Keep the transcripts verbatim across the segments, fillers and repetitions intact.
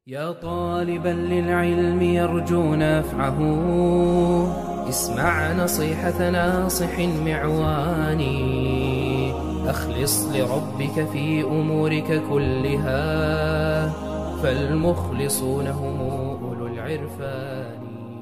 يا طالبا للعلم يرجو نفعه، اسمع نصيحة ناصح معواني. أخلص لربك في أمورك كلها، فالمخلصون هم أولو العرفان.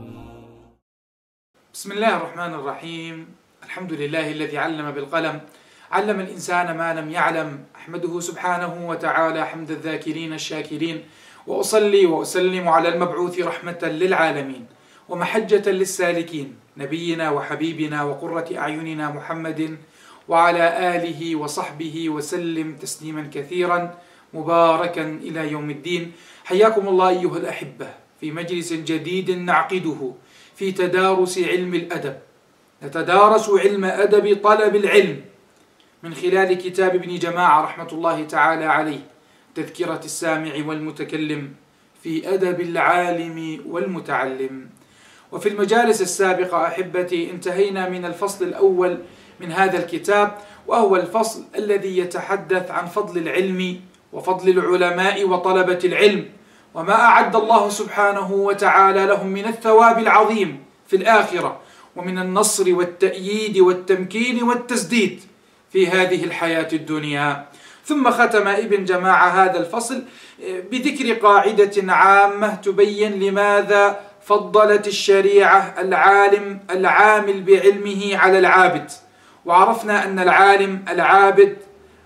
بسم الله الرحمن الرحيم. الحمد لله الذي علم بالقلم، علم الإنسان ما لم يعلم. أحمده سبحانه وتعالى حمد الذاكرين الشاكرين، وأصلي وأسلم على المبعوث رحمة للعالمين ومحجة للسالكين، نبينا وحبيبنا وقرة أعيننا محمد وعلى آله وصحبه وسلم تسليما كثيرا مباركا إلى يوم الدين. حياكم الله أيها الأحبة في مجلس جديد نعقده في تدارس علم الأدب. نتدارس علم أدب طلب العلم من خلال كتاب ابن جماعة رحمة الله تعالى عليه، تذكرة السامع والمتكلم في أدب العالم والمتعلم. وفي المجالس السابقة أحبتي انتهينا من الفصل الأول من هذا الكتاب، وهو الفصل الذي يتحدث عن فضل العلم وفضل العلماء وطلبة العلم، وما أعد الله سبحانه وتعالى لهم من الثواب العظيم في الآخرة، ومن النصر والتأييد والتمكين والتسديد في هذه الحياة الدنيا. ثم ختم ابن جماعة هذا الفصل بذكر قاعدة عامة تبين لماذا فضلت الشريعة العالم العامل بعلمه على العابد. وعرفنا أن العالم العابد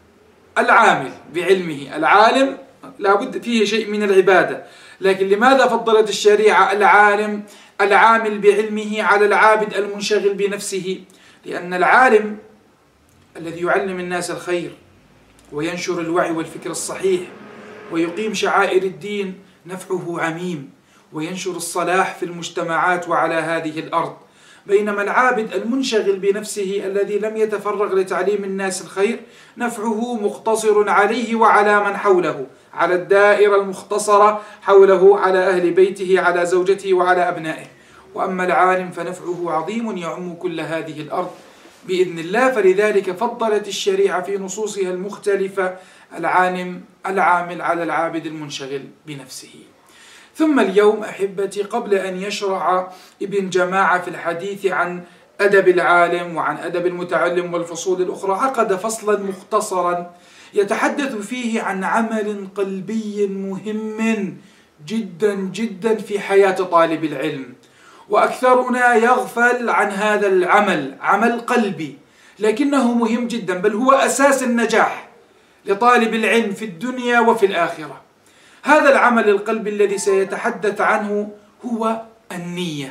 العامل بعلمه، العالم لابد فيه شيء من العبادة، لكن لماذا فضلت الشريعة العالم العامل بعلمه على العابد المنشغل بنفسه؟ لأن العالم الذي يعلم الناس الخير وينشر الوعي والفكر الصحيح ويقيم شعائر الدين نفعه عميم، وينشر الصلاح في المجتمعات وعلى هذه الأرض. بينما العابد المنشغل بنفسه الذي لم يتفرغ لتعليم الناس الخير نفعه مقتصر عليه وعلى من حوله، على الدائرة المختصرة حوله، على أهل بيته، على زوجته وعلى أبنائه. وأما العالم فنفعه عظيم يعم كل هذه الأرض بإذن الله. فلذلك فضلت الشريعة في نصوصها المختلفة العالم العامل على العابد المنشغل بنفسه. ثم اليوم أحبتي، قبل أن يشرع ابن جماعة في الحديث عن أدب العالم وعن أدب المتعلم والفصول الأخرى، عقد فصلا مختصرا يتحدث فيه عن عمل قلبي مهم جدا جدا في حياة طالب العلم. وأكثرنا يغفل عن هذا العمل، عمل قلبي لكنه مهم جدا، بل هو أساس النجاح لطالب العلم في الدنيا وفي الآخرة. هذا العمل القلبي الذي سيتحدث عنه هو النية،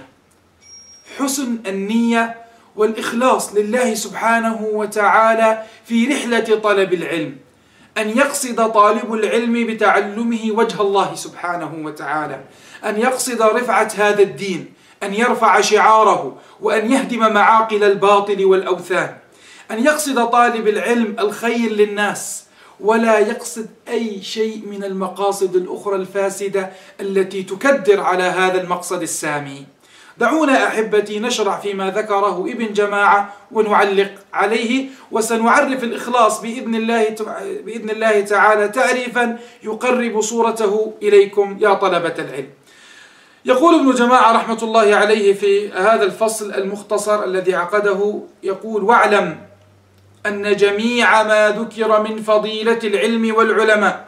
حسن النية والإخلاص لله سبحانه وتعالى في رحلة طلب العلم، أن يقصد طالب العلم بتعلمه وجه الله سبحانه وتعالى، أن يقصد رفعة هذا الدين، أن يرفع شعاره، وأن يهدم معاقل الباطل والأوثان، أن يقصد طالب العلم الخير للناس، ولا يقصد أي شيء من المقاصد الأخرى الفاسدة التي تكدر على هذا المقصد السامي. دعونا أحبتي نشرع فيما ذكره ابن جماعة ونعلق عليه، وسنعرف الإخلاص بإذن الله بإذن الله تعالى تعريفا يقرب صورته إليكم يا طلبة العلم. يقول ابن جماعة رحمة الله عليه في هذا الفصل المختصر الذي عقده، يقول: واعلم أن جميع ما ذكر من فضيلة العلم والعلماء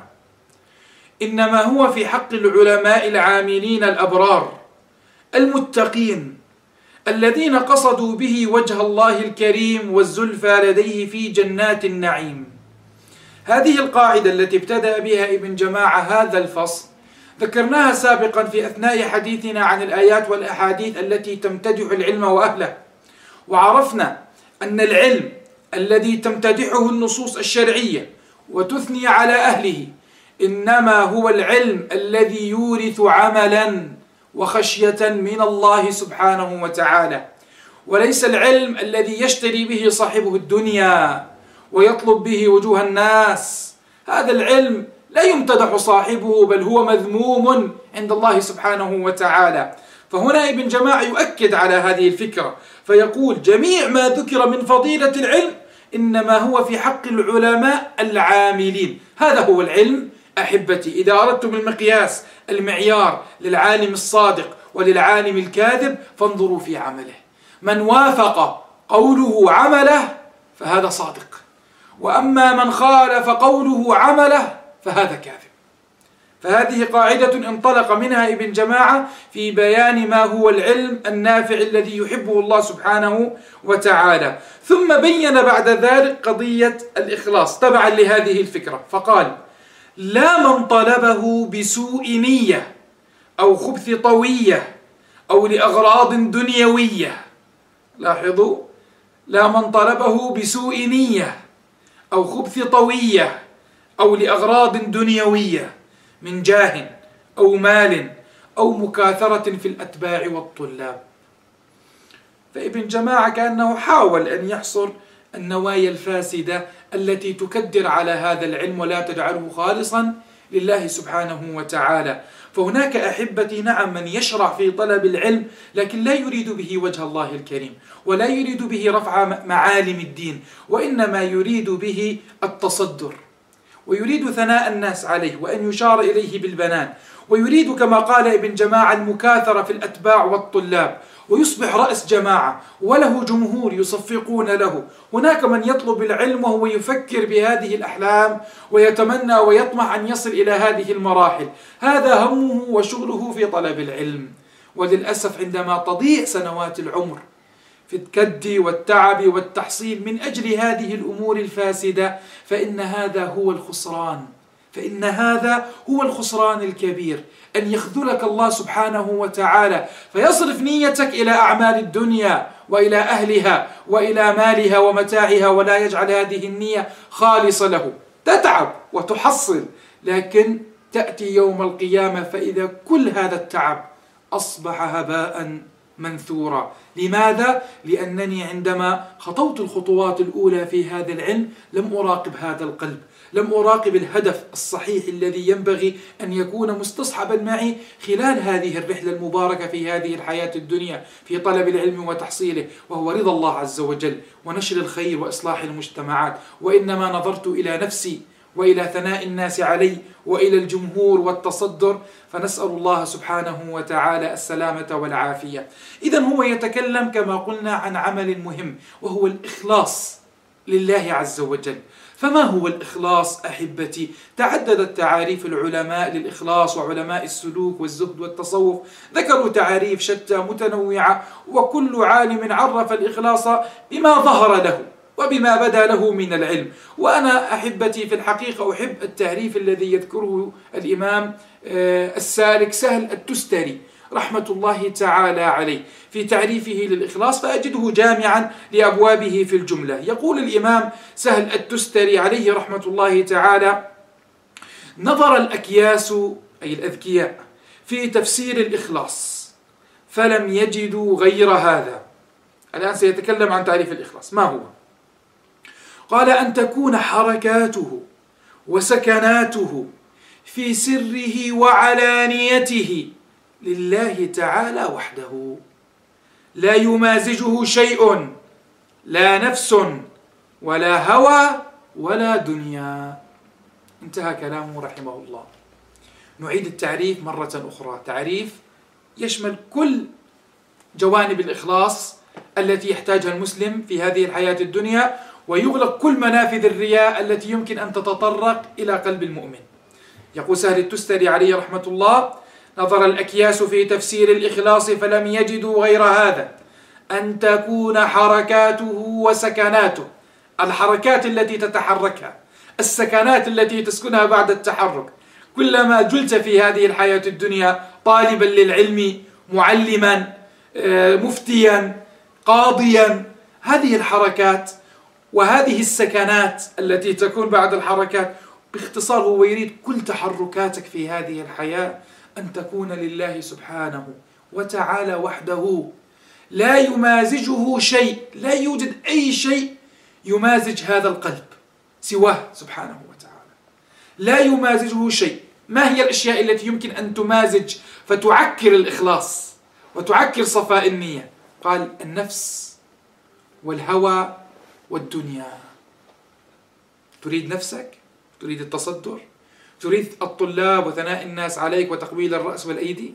إنما هو في حق العلماء العاملين الأبرار المتقين الذين قصدوا به وجه الله الكريم والزلفى لديه في جنات النعيم. هذه القاعدة التي ابتدأ بها ابن جماعة هذا الفصل ذكرناها سابقا في أثناء حديثنا عن الآيات والأحاديث التي تمتدح العلم وأهله، وعرفنا أن العلم الذي تمتدحه النصوص الشرعية وتثني على أهله إنما هو العلم الذي يورث عملا وخشية من الله سبحانه وتعالى، وليس العلم الذي يشتري به صاحبه الدنيا ويطلب به وجوه الناس. هذا العلم لا يمتدح صاحبه، بل هو مذموم عند الله سبحانه وتعالى. فهنا ابن جماعة يؤكد على هذه الفكرة فيقول: جميع ما ذكر من فضيلة العلم إنما هو في حق العلماء العاملين. هذا هو العلم أحبتي إذا أردتم المقياس المعيار للعالم الصادق وللعالم الكاذب فانظروا في عمله. من وافق قوله عمله فهذا صادق، وأما من خالف قوله عمله فهذا كاذب. فهذه قاعدة انطلق منها ابن جماعة في بيان ما هو العلم النافع الذي يحبه الله سبحانه وتعالى. ثم بين بعد ذلك قضية الإخلاص تبعا لهذه الفكرة، فقال: لا من طلبه بسوء نية أو خبث طوية أو لأغراض دنيوية. لاحظوا، لا من طلبه بسوء نية أو خبث طوية أو لأغراض دنيوية من جاه أو مال أو مكاثرة في الأتباع والطلاب. فابن جماعة كأنه حاول أن يحصر النوايا الفاسدة التي تكدر على هذا العلم ولا تجعله خالصا لله سبحانه وتعالى. فهناك أحبتي نعم من يشرع في طلب العلم لكن لا يريد به وجه الله الكريم، ولا يريد به رفع معالم الدين، وإنما يريد به التصدر، ويريد ثناء الناس عليه وأن يشار إليه بالبنان، ويريد كما قال ابن جماعة المكاثرة في الأتباع والطلاب، ويصبح رأس جماعة وله جمهور يصفقون له. هناك من يطلب العلم وهو يفكر بهذه الأحلام ويتمنى ويطمح أن يصل إلى هذه المراحل، هذا همه وشغله في طلب العلم. وللأسف عندما تضيع سنوات العمر في الكد والتعب والتحصيل من أجل هذه الأمور الفاسدة فإن هذا هو الخسران، فإن هذا هو الخسران الكبير، أن يخذلك الله سبحانه وتعالى فيصرف نيتك إلى أعمال الدنيا وإلى أهلها وإلى مالها ومتاعها، ولا يجعل هذه النية خالصة له. تتعب وتحصل، لكن تأتي يوم القيامة فإذا كل هذا التعب أصبح هباء منثورا. لماذا؟ لأنني عندما خطوت الخطوات الأولى في هذا العلم لم أراقب هذا القلب، لم أراقب الهدف الصحيح الذي ينبغي أن يكون مستصحبا معي خلال هذه الرحلة المباركة في هذه الحياة الدنيا في طلب العلم وتحصيله، وهو رضا الله عز وجل ونشر الخير وإصلاح المجتمعات. وإنما نظرت إلى نفسي وإلى ثناء الناس علي وإلى الجمهور والتصدر، فنسأل الله سبحانه وتعالى السلامة والعافية. إذن هو يتكلم كما قلنا عن عمل مهم وهو الإخلاص لله عز وجل. فما هو الإخلاص أحبتي؟ تعددت تعاريف العلماء للإخلاص، وعلماء السلوك والزهد والتصوف ذكروا تعاريف شتى متنوعة، وكل عالم عرف الإخلاص بما ظهر له وبما بدا له من العلم. وأنا أحبتي في الحقيقة أحب التعريف الذي يذكره الإمام السالك سهل التستري رحمة الله تعالى عليه في تعريفه للإخلاص، فأجده جامعا لأبوابه في الجملة. يقول الإمام سهل التستري عليه رحمة الله تعالى: نظر الأكياس أي الأذكياء في تفسير الإخلاص فلم يجدوا غير هذا. الآن سيتكلم عن تعريف الإخلاص. ما هو؟ قال: أن تكون حركاته وسكناته في سره وعلانيته لله تعالى وحده، لا يمازجه شيء، لا نفس ولا هوى ولا دنيا. انتهى كلامه رحمه الله. نعيد التعريف مرة أخرى، تعريف يشمل كل جوانب الإخلاص التي يحتاجها المسلم في هذه الحياة الدنيا، ويغلق كل منافذ الرياء التي يمكن أن تتطرق إلى قلب المؤمن. يقول سهل التستري عليه رحمة الله: نظر الأكياس في تفسير الإخلاص فلم يجدوا غير هذا، أن تكون حركاته وسكناته، الحركات التي تتحركها، السكنات التي تسكنها بعد التحرك، كلما جلت في هذه الحياة الدنيا طالبا للعلم، معلما، مفتيا، قاضيا، هذه الحركات وهذه السكنات التي تكون بعد الحركات، باختصار هو يريد كل تحركاتك في هذه الحياة أن تكون لله سبحانه وتعالى وحده، لا يمازجه شيء، لا يوجد أي شيء يمازج هذا القلب سواه سبحانه وتعالى، لا يمازجه شيء. ما هي الأشياء التي يمكن أن تمازج فتعكر الإخلاص وتعكر صفاء النية؟ قال: النفس والهوى والدنيا. تريد نفسك؟ تريد التصدر؟ تريد الطلاب وثناء الناس عليك وتقبيل الرأس والأيدي؟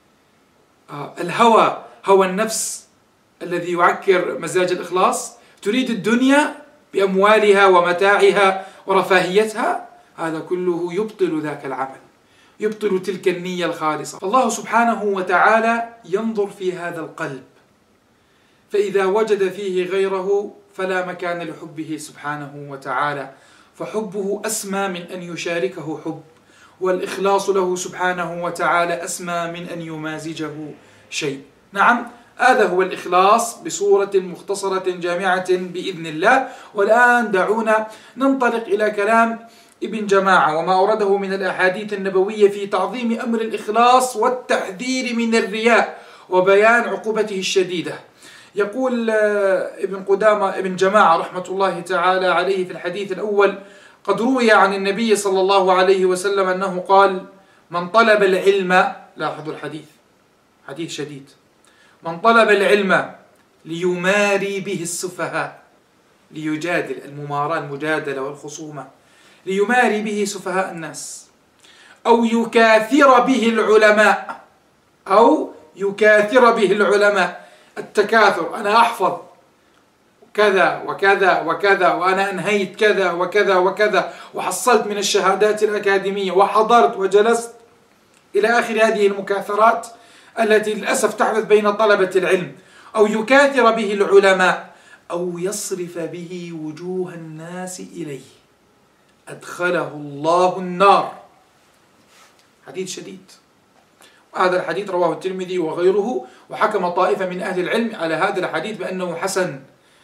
آه الهوى، هوى النفس الذي يعكر مزاج الإخلاص؟ تريد الدنيا بأموالها ومتاعها ورفاهيتها؟ هذا كله يبطل ذاك العمل، يبطل تلك النية الخالصة. فالله سبحانه وتعالى ينظر في هذا القلب، فإذا وجد فيه غيره فلا مكان لحبه سبحانه وتعالى، فحبه أسمى من أن يشاركه حب، والإخلاص له سبحانه وتعالى أسمى من أن يمازجه شيء. نعم، هذا هو الإخلاص بصورة مختصرة جامعة بإذن الله. والآن دعونا ننطلق إلى كلام ابن جماعة وما أورده من الأحاديث النبوية في تعظيم أمر الإخلاص والتحذير من الرياء وبيان عقوبته الشديدة. يقول ابن قدامة ابن جماعة رحمة الله تعالى عليه في الحديث الأول: قد روي عن النبي صلى الله عليه وسلم أنه قال: من طلب العلم، لاحظوا الحديث، حديث شديد، من طلب العلم ليماري به السفهاء، ليجادل، المماراة المجادلة والخصومة، ليماري به سفهاء الناس، أو يكاثر به العلماء، أو يكاثر به العلماء، التكاثر، أنا أحفظ كذا وكذا وكذا، وأنا أنهيت كذا وكذا وكذا، وحصلت من الشهادات الأكاديمية، وحضرت وجلست، إلى آخر هذه المكاثرات التي للأسف تحدث بين طلبة العلم. أو يكاثر به العلماء، أو يصرف به وجوه الناس إليه، أدخله الله النار. حديث شديد. هذا الحديث رواه الترمذي وغيره، وحكم طائفة من أهل العلم على هذا الحديث بأنه حسن،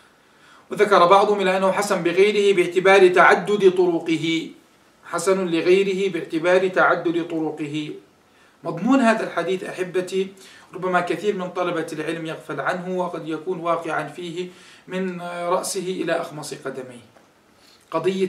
وذكر بعضهم إلى أنه حسن بغيره باعتبار تعدد طرقه، حسن لغيره باعتبار تعدد طرقه. مضمون هذا الحديث أحبتي ربما كثير من طلبة العلم يغفل عنه، وقد يكون واقعا فيه من رأسه إلى أخمص قدميه. قضية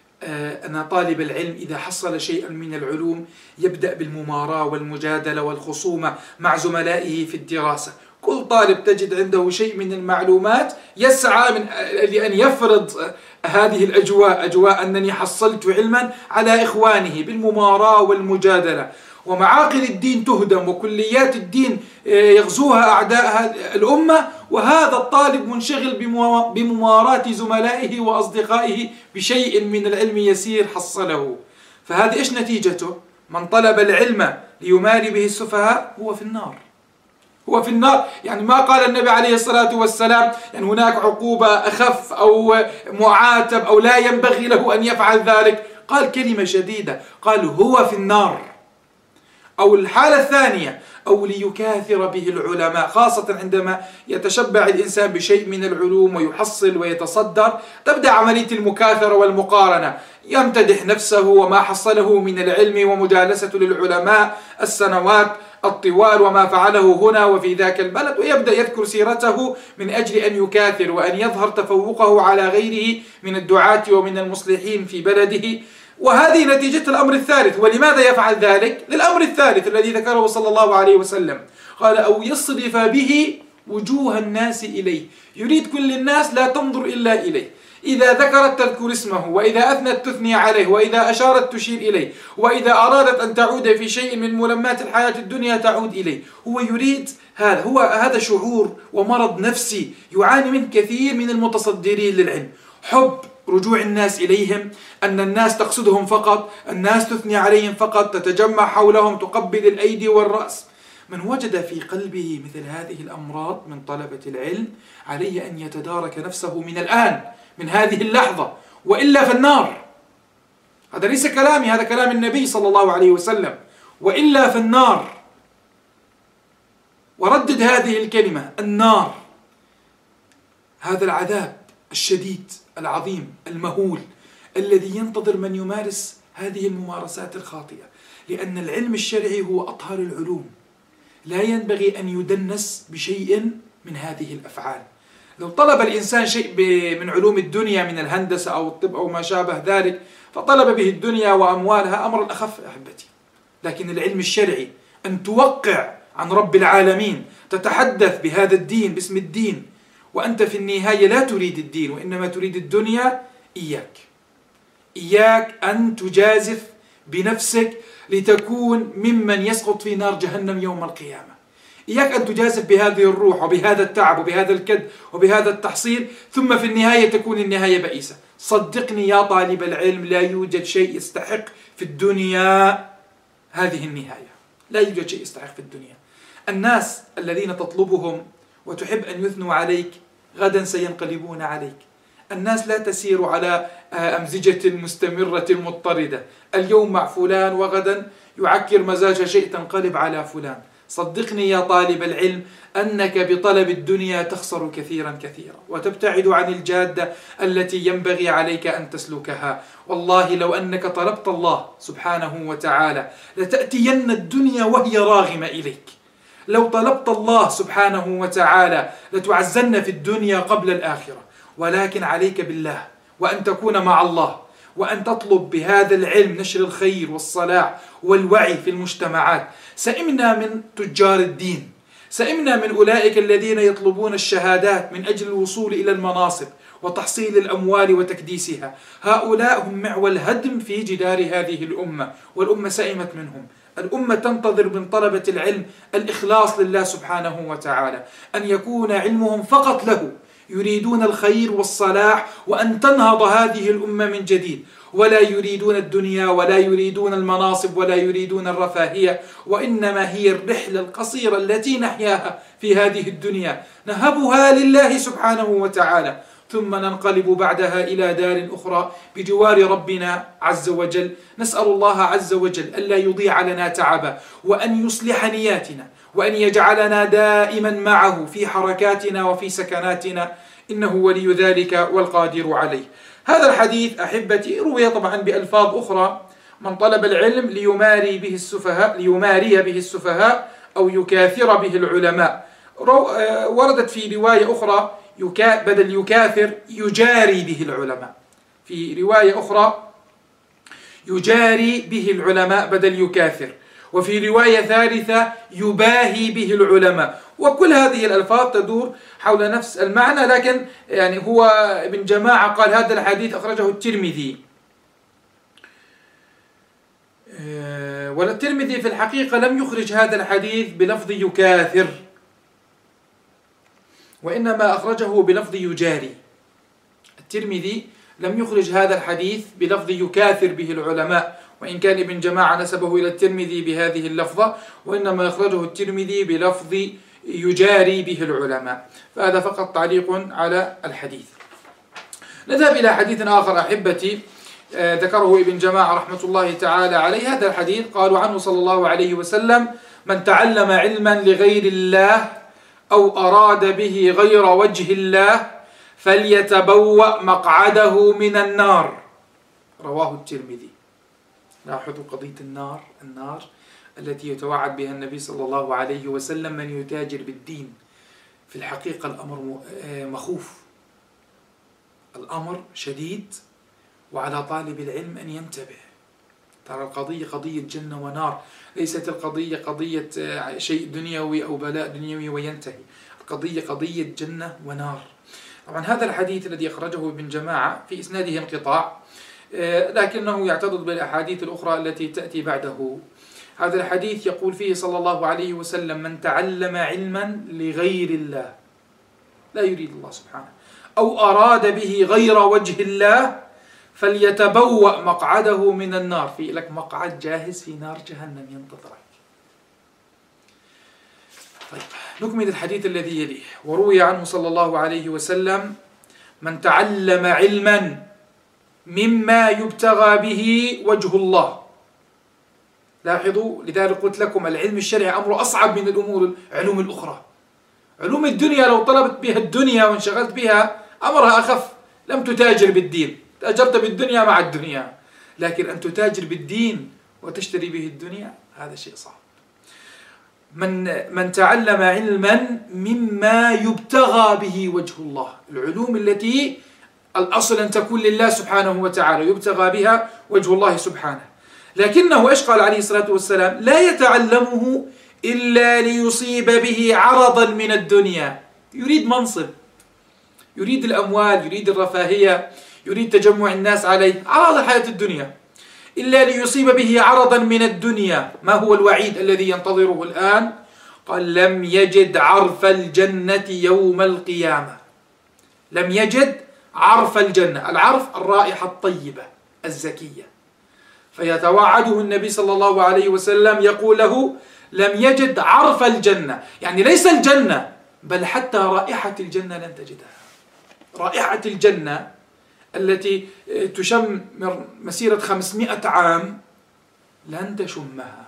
أن طالب العلم إذا حصل شيئا من العلوم يبدأ بالمماراة والمجادلة والخصومة مع زملائه في الدراسة. كل طالب تجد عنده شيء من المعلومات يسعى من لأن يفرض هذه الأجواء، أجواء أنني حصلت علما على إخوانه بالمماراة والمجادلة. ومعاقل الدين تهدم، وكليات الدين يغزوها أعداء الأمة، وهذا الطالب منشغل بمماراة زملائه وأصدقائه بشيء من العلم يسير حصله. فهذه إيش نتيجته؟ من طلب العلم ليماري به السفهاء هو في النار، هو في النار. يعني ما قال النبي عليه الصلاة والسلام يعني هناك عقوبة أخف أو معاتب أو لا ينبغي له أن يفعل ذلك، قال كلمة شديدة، قال هو في النار. أو الحالة الثانية: أو ليكاثر به العلماء، خاصة عندما يتشبع الإنسان بشيء من العلوم ويحصل ويتصدر، تبدأ عملية المكاثرة والمقارنة، يمتدح نفسه وما حصله من العلم ومجالسته للعلماء السنوات الطوال وما فعله هنا وفي ذاك البلد، ويبدأ يذكر سيرته من أجل أن يكاثر وأن يظهر تفوقه على غيره من الدعاة ومن المصلحين في بلده. وهذه نتيجة الأمر الثالث. ولماذا يفعل ذلك؟ للأمر الثالث الذي ذكره صلى الله عليه وسلم، قال: أو يصرف به وجوه الناس إليه، يريد كل الناس لا تنظر إلا إليه، إذا ذكرت تذكر اسمه، وإذا أثنت تثني عليه، وإذا أشارت تشير إليه، وإذا أرادت أن تعود في شيء من ملمات الحياة الدنيا تعود إليه. هو يريد هذا، هو هذا شعور ومرض نفسي يعاني منه كثير من المتصدرين للعلم، حب رجوع الناس إليهم، أن الناس تقصدهم فقط، الناس تثني عليهم فقط، تتجمع حولهم، تقبل الأيدي والرأس. من وجد في قلبه مثل هذه الأمراض من طلبة العلم عليه أن يتدارك نفسه من الآن، من هذه اللحظة، وإلا في النار. هذا ليس كلامي، هذا كلام النبي صلى الله عليه وسلم، وإلا في النار. وردد هذه الكلمة، النار، هذا العذاب الشديد العظيم المهول الذي ينتظر من يمارس هذه الممارسات الخاطئة، لأن العلم الشرعي هو أطهر العلوم، لا ينبغي أن يدنس بشيء من هذه الأفعال. لو طلب الإنسان شيء من علوم الدنيا من الهندسة أو الطب أو ما شابه ذلك فطلب به الدنيا وأموالها، أمر أخف أحبتي. لكن العلم الشرعي أن توقع عن رب العالمين، تتحدث بهذا الدين باسم الدين، وأنت في النهاية لا تريد الدين وإنما تريد الدنيا، إياك إياك أن تجازف بنفسك لتكون ممن يسقط في نار جهنم يوم القيامة. إياك أن تجازف بهذه الروح وبهذا التعب وبهذا الكد وبهذا التحصيل ثم في النهاية تكون النهاية بئيسة. صدقني يا طالب العلم، لا يوجد شيء يستحق في الدنيا هذه النهاية، لا يوجد شيء يستحق في الدنيا. الناس الذين تطلبهم وتحب أن يثنوا عليك غدا سينقلبون عليك. الناس لا تسير على أمزجة مستمرة مضطردة، اليوم مع فلان وغدا يعكر مزاج شيء تنقلب على فلان. صدقني يا طالب العلم أنك بطلب الدنيا تخسر كثيرا كثيرا وتبتعد عن الجادة التي ينبغي عليك أن تسلكها. والله لو أنك طلبت الله سبحانه وتعالى لتأتين الدنيا وهي راغمة إليك. لو طلبت الله سبحانه وتعالى لتعزن في الدنيا قبل الآخرة. ولكن عليك بالله وأن تكون مع الله وأن تطلب بهذا العلم نشر الخير والصلاح والوعي في المجتمعات. سئمنا من تجار الدين، سئمنا من أولئك الذين يطلبون الشهادات من أجل الوصول إلى المناصب وتحصيل الأموال وتكديسها. هؤلاء هم معول الهدم في جدار هذه الأمة، والأمة سئمت منهم. الأمة تنتظر من طلبة العلم الإخلاص لله سبحانه وتعالى، أن يكون علمهم فقط له، يريدون الخير والصلاح وأن تنهض هذه الأمة من جديد، ولا يريدون الدنيا ولا يريدون المناصب ولا يريدون الرفاهية، وإنما هي الرحلة القصيرة التي نحياها في هذه الدنيا نهبها لله سبحانه وتعالى، ثم ننقلب بعدها إلى دار أخرى بجوار ربنا عز وجل. نسأل الله عز وجل ألا يضيع لنا تعبا، وأن يصلح نياتنا، وأن يجعلنا دائما معه في حركاتنا وفي سكناتنا، إنه ولي ذلك والقادر عليه. هذا الحديث أحبتي روي طبعا بألفاظ أخرى: من طلب العلم ليماري به السفهاء ليماري به السفهاء أو يكاثر به العلماء. وردت في رواية أخرى يكا بدل يكاثر يجاري به العلماء، في رواية أخرى يجاري به العلماء بدل يكاثر، وفي رواية ثالثة يباهي به العلماء. وكل هذه الألفاظ تدور حول نفس المعنى، لكن يعني هو ابن جماعة قال هذا الحديث أخرجه الترمذي، والترمذي في الحقيقة لم يخرج هذا الحديث بلفظ يكاثر، وإنما أخرجه بلفظ يجاري. الترمذي لم يخرج هذا الحديث بلفظ يكاثر به العلماء، وإن كان ابن جماعة نسبه إلى الترمذي بهذه اللفظة، وإنما أخرجه الترمذي بلفظ يجاري به العلماء. فهذا فقط تعليق على الحديث. نذهب إلى حديث آخر أحبتي ذكره ابن جماعة رحمة الله تعالى عليه. هذا الحديث قالوا عنه صلى الله عليه وسلم: من تعلم علما لغير الله أو أراد به غير وجه الله فليتبوأ مقعده من النار. رواه الترمذي. لاحظوا قضية النار، النار التي يتوعد بها النبي صلى الله عليه وسلم من يتاجر بالدين. في الحقيقة الأمر مخوف، الأمر شديد، وعلى طالب العلم أن ينتبه. ترى القضية قضية جنة ونار، ليست القضية قضية شيء دنيوي أو بلاء دنيوي وينتهي، القضية قضية جنة ونار. طبعا هذا الحديث الذي أخرجه ابن جماعة في إسناده انقطاع، لكنه يعتضد بالأحاديث الأخرى التي تأتي بعده. هذا الحديث يقول فيه صلى الله عليه وسلم: من تعلم علما لغير الله، لا يريد الله سبحانه، أو أراد به غير وجه الله فليتبوأ مقعده من النار. في لك مقعد جاهز في نار جهنم ينتظرك. طيب نكمل الحديث الذي يليه. وروي عنه صلى الله عليه وسلم: من تعلم علما مما يبتغى به وجه الله. لاحظوا، لذلك قلت لكم العلم الشرعي أمره أصعب من الأمور العلوم الأخرى. علوم الدنيا لو طلبت بها الدنيا وانشغلت بها أمرها أخف، لم تتاجر بالدين، تاجرت بالدنيا مع الدنيا، لكن أن تتاجر بالدين وتشتري به الدنيا هذا شيء صعب. من من تعلم علما مما يبتغى به وجه الله، العلوم التي الأصل أن تكون لله سبحانه وتعالى، يبتغى بها وجه الله سبحانه، لكنه إيش قال عليه الصلاة والسلام: لا يتعلمه إلا ليصيب به عرضا من الدنيا. يريد منصب، يريد الأموال، يريد الرفاهية، يريد تجمع الناس عليه، عرض الحياة الدنيا. إلا ليصيب به عرضا من الدنيا. ما هو الوعيد الذي ينتظره الآن؟ قال: لم يجد عرف الجنة يوم القيامة. لم يجد عرف الجنة، العرف الرائحة الطيبة الزكية. فيتوعده النبي صلى الله عليه وسلم يقول له: لم يجد عرف الجنة، يعني ليس الجنة بل حتى رائحة الجنة لن تجدها. رائحة الجنة التي تشم مسيرة خمسمائة عام لن تشمها.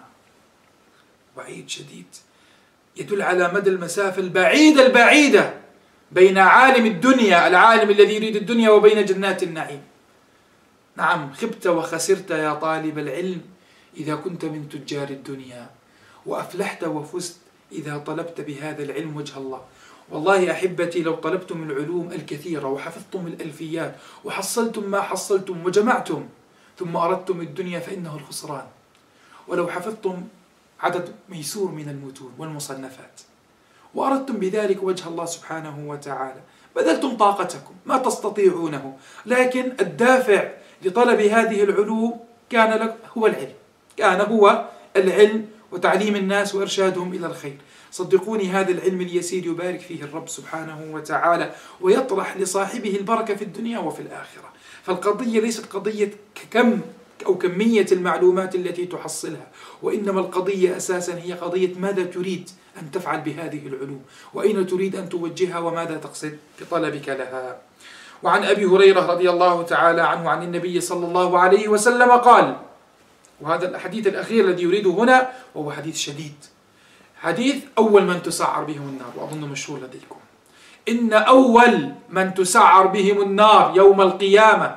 وعيد شديد يدل على مدى المسافة البعيدة البعيدة بين عالم الدنيا، العالم الذي يريد الدنيا، وبين جنات النعيم. نعم، خبت وخسرت يا طالب العلم إذا كنت من تجار الدنيا، وأفلحت وفزت إذا طلبت بهذا العلم وجه الله. والله أحبتي، لو طلبتم العلوم الكثيرة وحفظتم الألفيات وحصلتم ما حصلتم وجمعتم ثم أردتم الدنيا فإنه الخسران. ولو حفظتم عدد ميسور من المتون والمصنفات وأردتم بذلك وجه الله سبحانه وتعالى، بذلتم طاقتكم ما تستطيعونه، لكن الدافع لطلب هذه العلوم كان لك هو العلم، كان هو العلم وتعليم الناس وإرشادهم إلى الخير. صدقوني، هذا العلم اليسير يبارك فيه الرب سبحانه وتعالى ويطرح لصاحبه البركة في الدنيا وفي الآخرة. فالقضية ليست قضية كم أو كمية المعلومات التي تحصلها، وإنما القضية أساسا هي قضية ماذا تريد أن تفعل بهذه العلوم، وأين تريد أن توجهها، وماذا تقصد بطلبك لها. وعن أبي هريرة رضي الله تعالى عنه عن النبي صلى الله عليه وسلم قال، وهذا الحديث الأخير الذي يريده هنا وهو حديث شديد، حديث أول من تسعر بهم النار، وأظن مشهور لديكم: إن أول من تسعر بهم النار يوم القيامة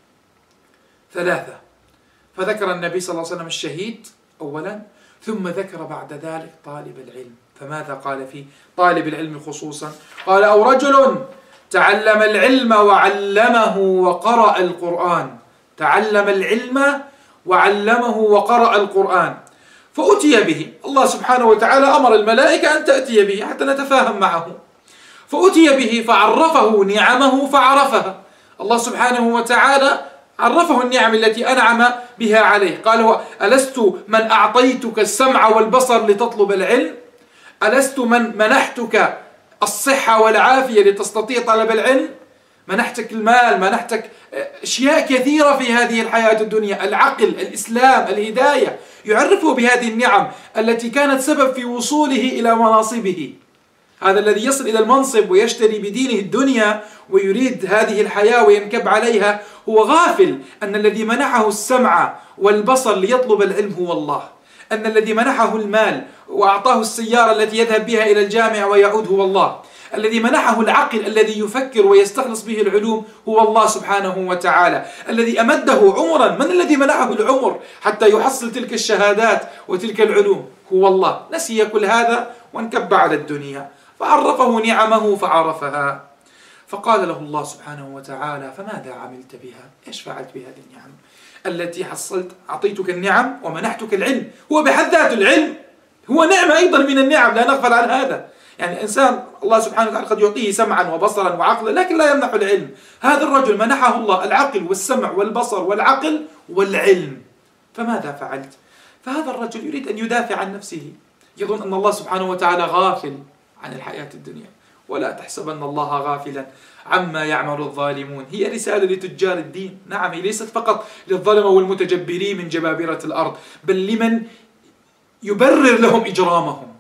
ثلاثة. فذكر النبي صلى الله عليه وسلم الشهيد أولا، ثم ذكر بعد ذلك طالب العلم. فماذا قال فيه طالب العلم خصوصا؟ قال: أو رجل تعلم العلم وعلمه وقرأ القرآن. تعلم العلم وعلمه وقرأ القرآن فأتي به. الله سبحانه وتعالى أمر الملائكة أن تأتي به حتى نتفاهم معه. فأتي به فعرفه نعمه فعرفها. الله سبحانه وتعالى عرفه النعم التي أنعم بها عليه. قال: هو ألست من أعطيتك السمع والبصر لتطلب العلم؟ ألست من منحتك الصحة والعافية لتستطيع طلب العلم؟ منحتك المال، منحتك أشياء كثيرة في هذه الحياة الدنيا، العقل، الإسلام، الهداية. يعرفه بهذه النعم التي كانت سبب في وصوله إلى مناصبه. هذا الذي يصل إلى المنصب ويشتري بدينه الدنيا ويريد هذه الحياة وينكب عليها، هو غافل أن الذي منحه السمع والبصر ليطلب العلم هو الله، أن الذي منحه المال وأعطاه السيارة التي يذهب بها إلى الجامعة ويعود هو الله، الذي منحه العقل الذي يفكر ويستخلص به العلوم هو الله سبحانه وتعالى، الذي أمده عمرا. من الذي منحه العمر حتى يحصل تلك الشهادات وتلك العلوم؟ هو الله. نسي كل هذا وانكب على الدنيا، فعرفه نعمه فعرفها. فقال له الله سبحانه وتعالى: فماذا عملت بها؟ إيش فعلت بهذه النعم التي حصلت؟ أعطيتك النعم ومنحتك العلم، هو بحد ذاته العلم هو نعمة أيضا من النعم، لا نغفل عن هذا. يعني الإنسان الله سبحانه وتعالى قد يعطيه سمعا وبصرا وعقلا لكن لا يمنح العلم. هذا الرجل منحه الله العقل والسمع والبصر والعقل والعلم، فماذا فعلت؟ فهذا الرجل يريد أن يدافع عن نفسه، يظن أن الله سبحانه وتعالى غافل عن الحياة الدنيا. ولا تحسبن الله غافلا عما يعمل الظالمون. هي رسالة لتجار الدين، نعم، هي ليست فقط للظلمة والمتجبرين من جبابرة الأرض، بل لمن يبرر لهم إجرامهم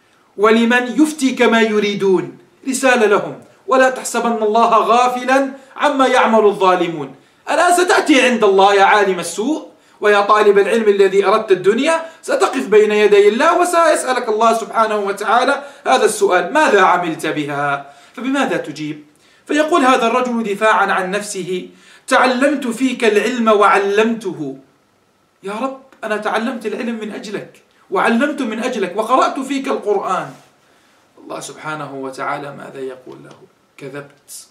ولمن يفتي كما يريدون. رسالة لهم: ولا تحسبن الله غافلا عما يعمل الظالمون. الآن ستأتي عند الله يا عالم السوء ويا طالب العلم الذي أردت الدنيا، ستقف بين يدي الله وسيسألك الله سبحانه وتعالى هذا السؤال: ماذا عملت بها؟ فبماذا تجيب؟ فيقول هذا الرجل دفاعا عن نفسه: تعلمت فيك العلم وعلمته. يا رب، أنا تعلمت العلم من أجلك وعلمت من أجلك وقرأت فيك القرآن. الله سبحانه وتعالى ماذا يقول له؟ كذبت.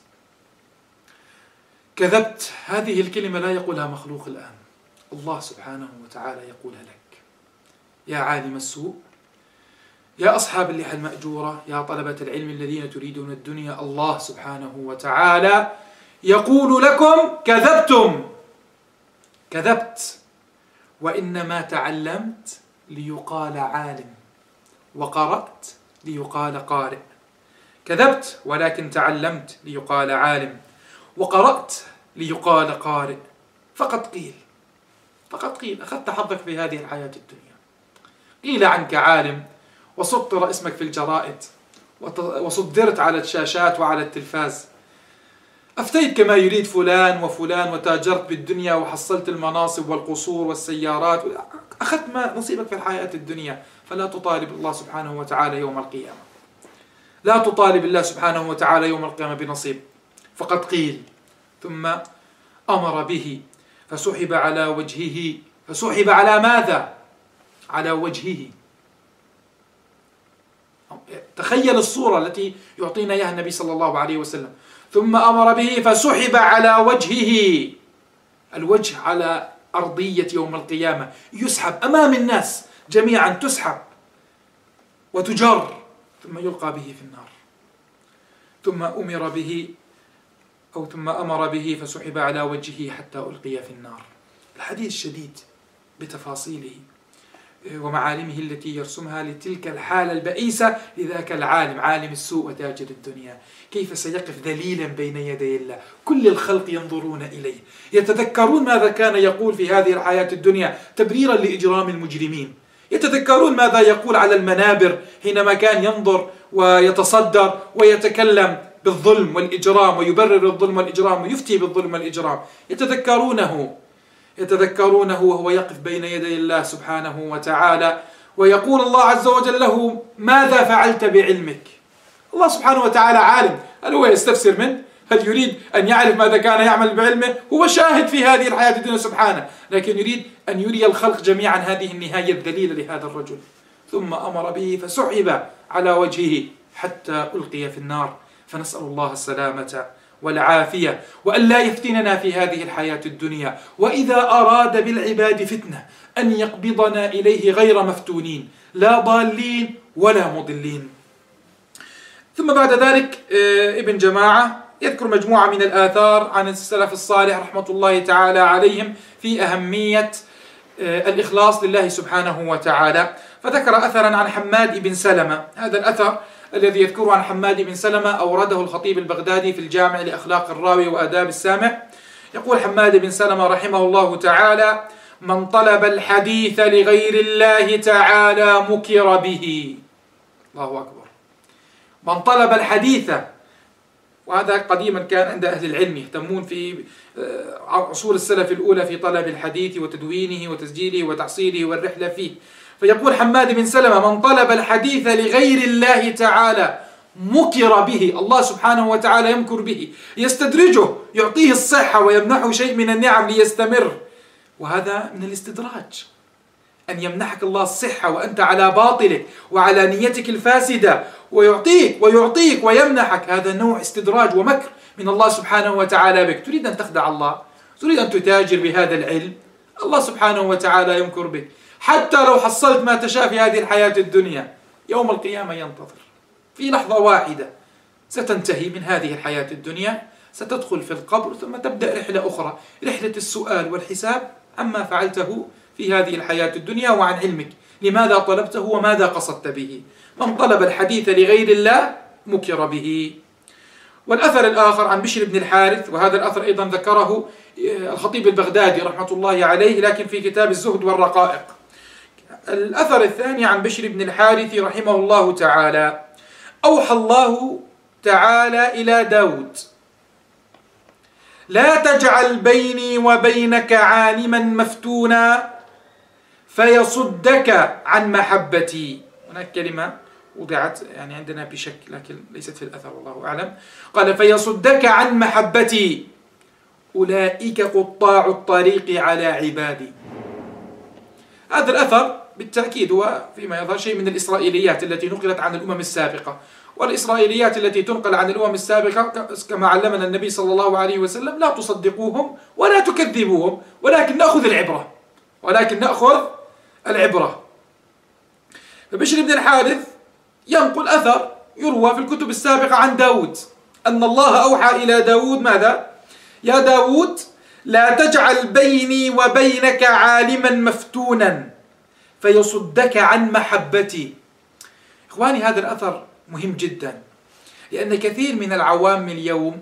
كذبت. هذه الكلمة لا يقولها مخلوق الآن، الله سبحانه وتعالى يقولها لك. يا عالم السوء، يا أصحاب اللحى المأجورة، يا طلبة العلم الذين تريدون الدنيا، الله سبحانه وتعالى يقول لكم: كذبتم. كذبت. وإنما تعلمت ليقال عالم، وقرأت ليقال قارئ. كذبت ولكن تعلمت ليقال عالم، وقرأت ليقال قارئ. فقد قيل فقد قيل أخذت حظك في هذه الحياة الدنيا، قيل عنك عالم، وسطر اسمك في الجرائد، وصدرت على الشاشات وعلى التلفاز، أفتيت كما يريد فلان وفلان، وتاجرت بالدنيا وحصلت المناصب والقصور والسيارات، أخذت ما نصيبك في الحياة الدنيا. فلا تطالب الله سبحانه وتعالى يوم القيامة، لا تطالب الله سبحانه وتعالى يوم القيامة بنصيب. فقد قيل. ثم أمر به فسحب على وجهه. فسحب على ماذا؟ على وجهه. تخيل الصورة التي يعطينا إياها النبي صلى الله عليه وسلم. ثم أمر به فسحب على وجهه. الوجه على أرضية يوم القيامة، يسحب أمام الناس جميعا، تسحب وتجر، ثم يلقى به في النار. ثم أمر به أو ثم أمر به فسحب على وجهه حتى ألقي في النار. الحديث شديد بتفاصيله ومعالمه التي يرسمها لتلك الحالة البئيسة لذاك العالم، عالم السوء وتاجر الدنيا، كيف سيقف ذليلا بين يدي الله، كل الخلق ينظرون إليه، يتذكرون ماذا كان يقول في هذه الحياة الدنيا تبريرا لإجرام المجرمين، يتذكرون ماذا يقول على المنابر حينما كان ينظر ويتصدر ويتكلم بالظلم والإجرام ويبرر الظلم والإجرام ويفتي بالظلم والإجرام، يتذكرونه يتذكرونه وهو يقف بين يدي الله سبحانه وتعالى، ويقول الله عز وجل له: ماذا فعلت بعلمك؟ الله سبحانه وتعالى عالم، هل هو يستفسر منه؟ هل يريد أن يعرف ماذا كان يعمل بعلمه؟ هو شاهد في هذه الحياة الدنيا سبحانه، لكن يريد أن يري الخلق جميعا هذه النهاية الذليلة لهذا الرجل. ثم أمر به فسحب على وجهه حتى ألقي في النار. فنسأل الله السلامة والعافية، وأن لا يفتننا في هذه الحياة الدنيا، وإذا أراد بالعباد فتنة أن يقبضنا إليه غير مفتونين، لا ضالين ولا مضلين. ثم بعد ذلك ابن جماعة يذكر مجموعة من الآثار عن السلف الصالح رحمة الله تعالى عليهم في أهمية الإخلاص لله سبحانه وتعالى. فذكر أثرا عن حماد بن سلمة. هذا الأثر الذي يذكره عن حماد بن سلمة أورده الخطيب البغدادي في الجامع لأخلاق الراوي وآداب السامع. يقول حماد بن سلمة رحمه الله تعالى: من طلب الحديث لغير الله تعالى مكر به. الله أكبر. من طلب الحديث، وهذا قديما كان عند أهل العلم يهتمون في عصور السلف الأولى في طلب الحديث وتدوينه وتسجيله وتحصيله والرحلة فيه. فيقول حماد بن سلمة: من طلب الحديث لغير الله تعالى مكر به. الله سبحانه وتعالى يمكر به، يستدرجه، يعطيه الصحة ويمنحه شيء من النعم ليستمر. وهذا من الاستدراج، أن يمنحك الله الصحة وأنت على باطلك وعلى نيتك الفاسدة، ويعطيك ويعطيك ويمنحك. هذا نوع استدراج ومكر من الله سبحانه وتعالى بك. تريد أن تخدع الله، تريد أن تتاجر بهذا العلم، الله سبحانه وتعالى يمكر بك. حتى لو حصلت ما تشاء في هذه الحياة الدنيا، يوم القيامة ينتظر في لحظة واحدة ستنتهي من هذه الحياة الدنيا، ستدخل في القبر، ثم تبدأ رحلة أخرى، رحلة السؤال والحساب عما فعلته في هذه الحياة الدنيا وعن علمك، لماذا طلبته وماذا قصدت به. من طلب الحديث لغير الله مكر به. والأثر الآخر عن بشر بن الحارث، وهذا الأثر أيضا ذكره الخطيب البغدادي رحمة الله عليه لكن في كتاب الزهد والرقائق. الأثر الثاني عن بشر بن الحارث رحمه الله تعالى: أوحى الله تعالى إلى داود: لا تجعل بيني وبينك عالما مفتونا فيصدك عن محبتي. هناك كلمة وضعت يعني عندنا بشك لكن ليست في الأثر والله أعلم. قال: فيصدك عن محبتي أولئك قطاع الطريق على عبادي. هذا الأثر بالتأكيد هو فيما يظهر شيء من الإسرائيليات التي نقلت عن الأمم السابقة، والإسرائيليات التي تنقل عن الأمم السابقة كما علمنا النبي صلى الله عليه وسلم لا تصدقوهم ولا تكذبوهم، ولكن نأخذ العبرة ولكن نأخذ العبرة. فبشر بن الحارث ينقل أثر يروى في الكتب السابقة عن داود أن الله أوحى إلى داود ماذا؟ يا داود لا تجعل بيني وبينك عالما مفتونا فيصدك عن محبتي. إخواني، هذا الأثر مهم جدا، لأن كثير من العوام اليوم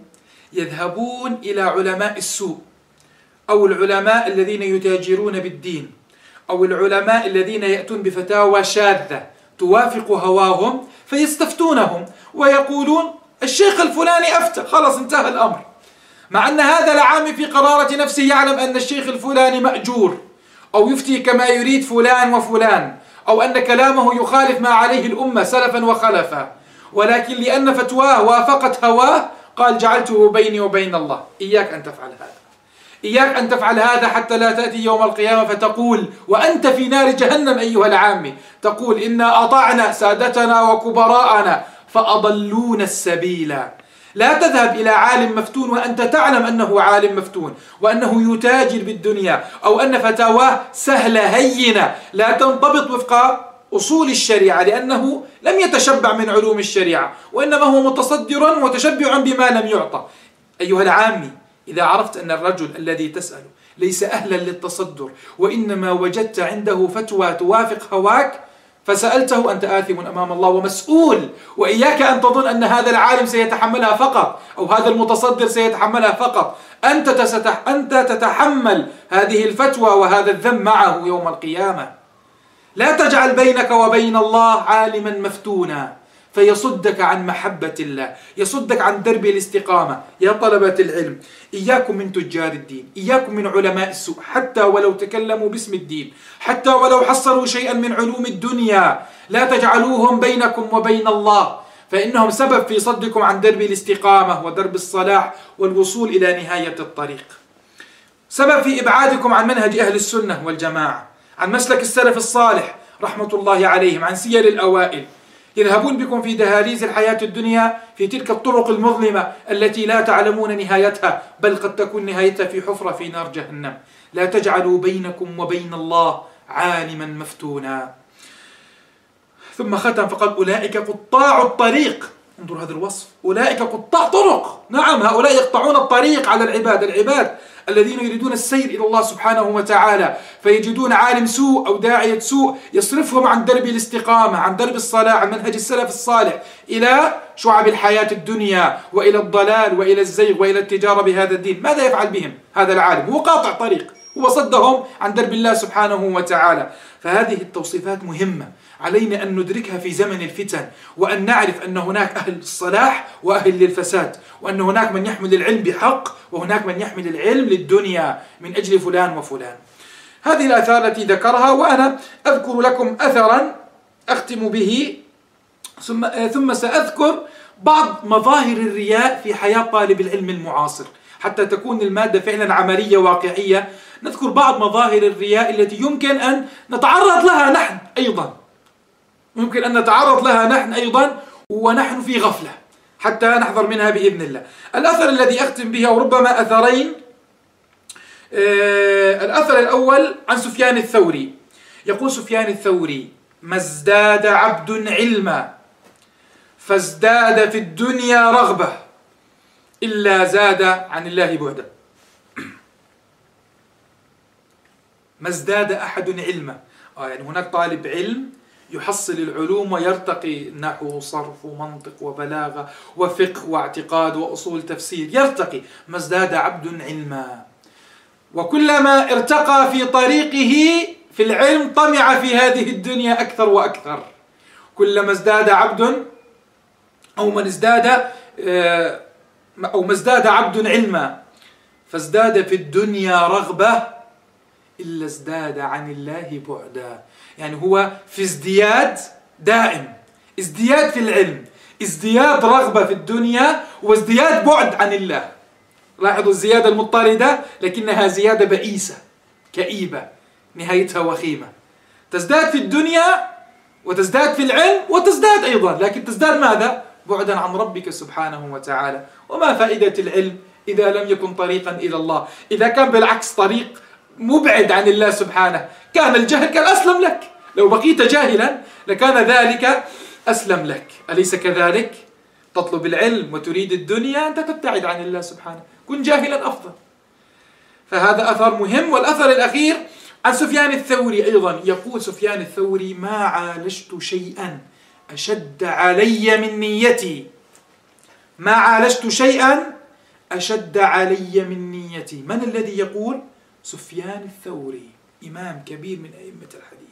يذهبون إلى علماء السوء، أو العلماء الذين يتاجرون بالدين، أو العلماء الذين يأتون بفتاوى شاذة توافق هواهم، فيستفتونهم ويقولون الشيخ الفلاني أفتى، خلاص انتهى الأمر، مع أن هذا العام في قرارة نفسه يعلم أن الشيخ الفلاني مأجور، أو يفتي كما يريد فلان وفلان، أو أن كلامه يخالف ما عليه الأمة سلفا وخلفا، ولكن لأن فتواه وافقت هواه قال جعلته بيني وبين الله. إياك أن تفعل هذا، إياك أن تفعل هذا حتى لا تأتي يوم القيامة فتقول وأنت في نار جهنم أيها العامي، تقول إنا أطعنا سادتنا وكبراءنا فأضلون السبيل. لا تذهب إلى عالم مفتون وأنت تعلم أنه عالم مفتون، وأنه يتاجر بالدنيا، أو أن فتاواه سهلة هينة لا تنضبط وفق أصول الشريعة، لأنه لم يتشبع من علوم الشريعة، وإنما هو متصدرا وتشبعا بما لم يعطى. أيها العامي، إذا عرفت أن الرجل الذي تسأله ليس أهلا للتصدر، وإنما وجدت عنده فتوى توافق هواك فسألته، أنت آثم أمام الله ومسؤول. وإياك أن تظن أن هذا العالم سيتحملها فقط، أو هذا المتصدر سيتحملها فقط، أنت أنت تتحمل هذه الفتوى وهذا الذنب معه يوم القيامة. لا تجعل بينك وبين الله عالما مفتونا فيصدك عن محبة الله، يصدك عن درب الاستقامة. يا طلبة العلم، إياكم من تجار الدين، إياكم من علماء السوء، حتى ولو تكلموا باسم الدين، حتى ولو حصلوا شيئا من علوم الدنيا، لا تجعلوهم بينكم وبين الله، فإنهم سبب في صدكم عن درب الاستقامة ودرب الصلاح والوصول إلى نهاية الطريق، سبب في إبعادكم عن منهج أهل السنة والجماعة، عن مسلك السلف الصالح رحمة الله عليهم، عن سير الأوائل. يذهبون بكم في دهاليز الحياة الدنيا في تلك الطرق المظلمة التي لا تعلمون نهايتها، بل قد تكون نهايتها في حفرة في نار جهنم. لا تجعلوا بينكم وبين الله عالما مفتونا. ثم ختم فقال أولئك قطاع الطريق. انظر هذا الوصف، أولئك قطاع طرق. نعم، هؤلاء يقطعون الطريق على العباد، العباد الذين يريدون السير إلى الله سبحانه وتعالى، فيجدون عالم سوء أو داعية سوء يصرفهم عن درب الاستقامة، عن درب الصلاة، عن منهج السلف الصالح، إلى شعب الحياة الدنيا وإلى الضلال وإلى الزيغ وإلى التجارة بهذا الدين. ماذا يفعل بهم هذا العالم؟ هو قاطع طريق، هو صدهم عن درب الله سبحانه وتعالى. فهذه التوصيفات مهمة، علينا أن ندركها في زمن الفتن، وأن نعرف أن هناك أهل الصلاح وأهل للفساد، وأن هناك من يحمل العلم بحق وهناك من يحمل العلم للدنيا من أجل فلان وفلان. هذه الآثار التي ذكرها، وأنا أذكر لكم أثرا أختم به، ثم ثم سأذكر بعض مظاهر الرياء في حياة طالب العلم المعاصر حتى تكون المادة فعلا عملية واقعية. نذكر بعض مظاهر الرياء التي يمكن أن نتعرض لها نحن أيضا، يمكن أن نتعرض لها نحن أيضا ونحن في غفلة، حتى نحذر منها بإذن الله. الأثر الذي أختم به، أو ربما أثرين. آه الأثر الأول عن سفيان الثوري. يقول سفيان الثوري: ما ازداد عبد علما فازداد في الدنيا رغبة إلا زاد عن الله بعدا. ما ازداد أحد علما، آه يعني هناك طالب علم يحصل العلوم ويرتقي، نحو وصرف ومنطق وبلاغة وفقه واعتقاد وأصول تفسير، يرتقي. ما ازداد عبد علما، وكلما ارتقى في طريقه في العلم طمع في هذه الدنيا أكثر وأكثر. كلما ازداد عبد أو من ازداد أو ما ازداد عبد علما فازداد في الدنيا رغبة إلا ازداد عن الله بعدا. يعني هو في ازدياد دائم، ازدياد في العلم، ازدياد رغبة في الدنيا، وازدياد بعد عن الله. لاحظوا الزيادة المضطردة، لكنها زيادة بئيسة كئيبة نهايتها وخيمة. تزداد في الدنيا وتزداد في العلم وتزداد أيضا، لكن تزداد ماذا؟ بعدا عن ربك سبحانه وتعالى. وما فائدة العلم إذا لم يكن طريقا إلى الله؟ إذا كان بالعكس طريق مبعد عن الله سبحانه، كان الجهل كان أسلم لك. لو بقيت جاهلا لكان ذلك أسلم لك، أليس كذلك؟ تطلب العلم وتريد الدنيا، أنت تبتعد عن الله سبحانه. كن جاهلا أفضل. فهذا أثر مهم. والأثر الأخير عن سفيان الثوري أيضا، يقول سفيان الثوري: ما عالجت شيئا أشد علي من نيتي. ما عالجت شيئا أشد علي من نيتي. من الذي يقول؟ سفيان الثوري، إمام كبير من أئمة الحديث.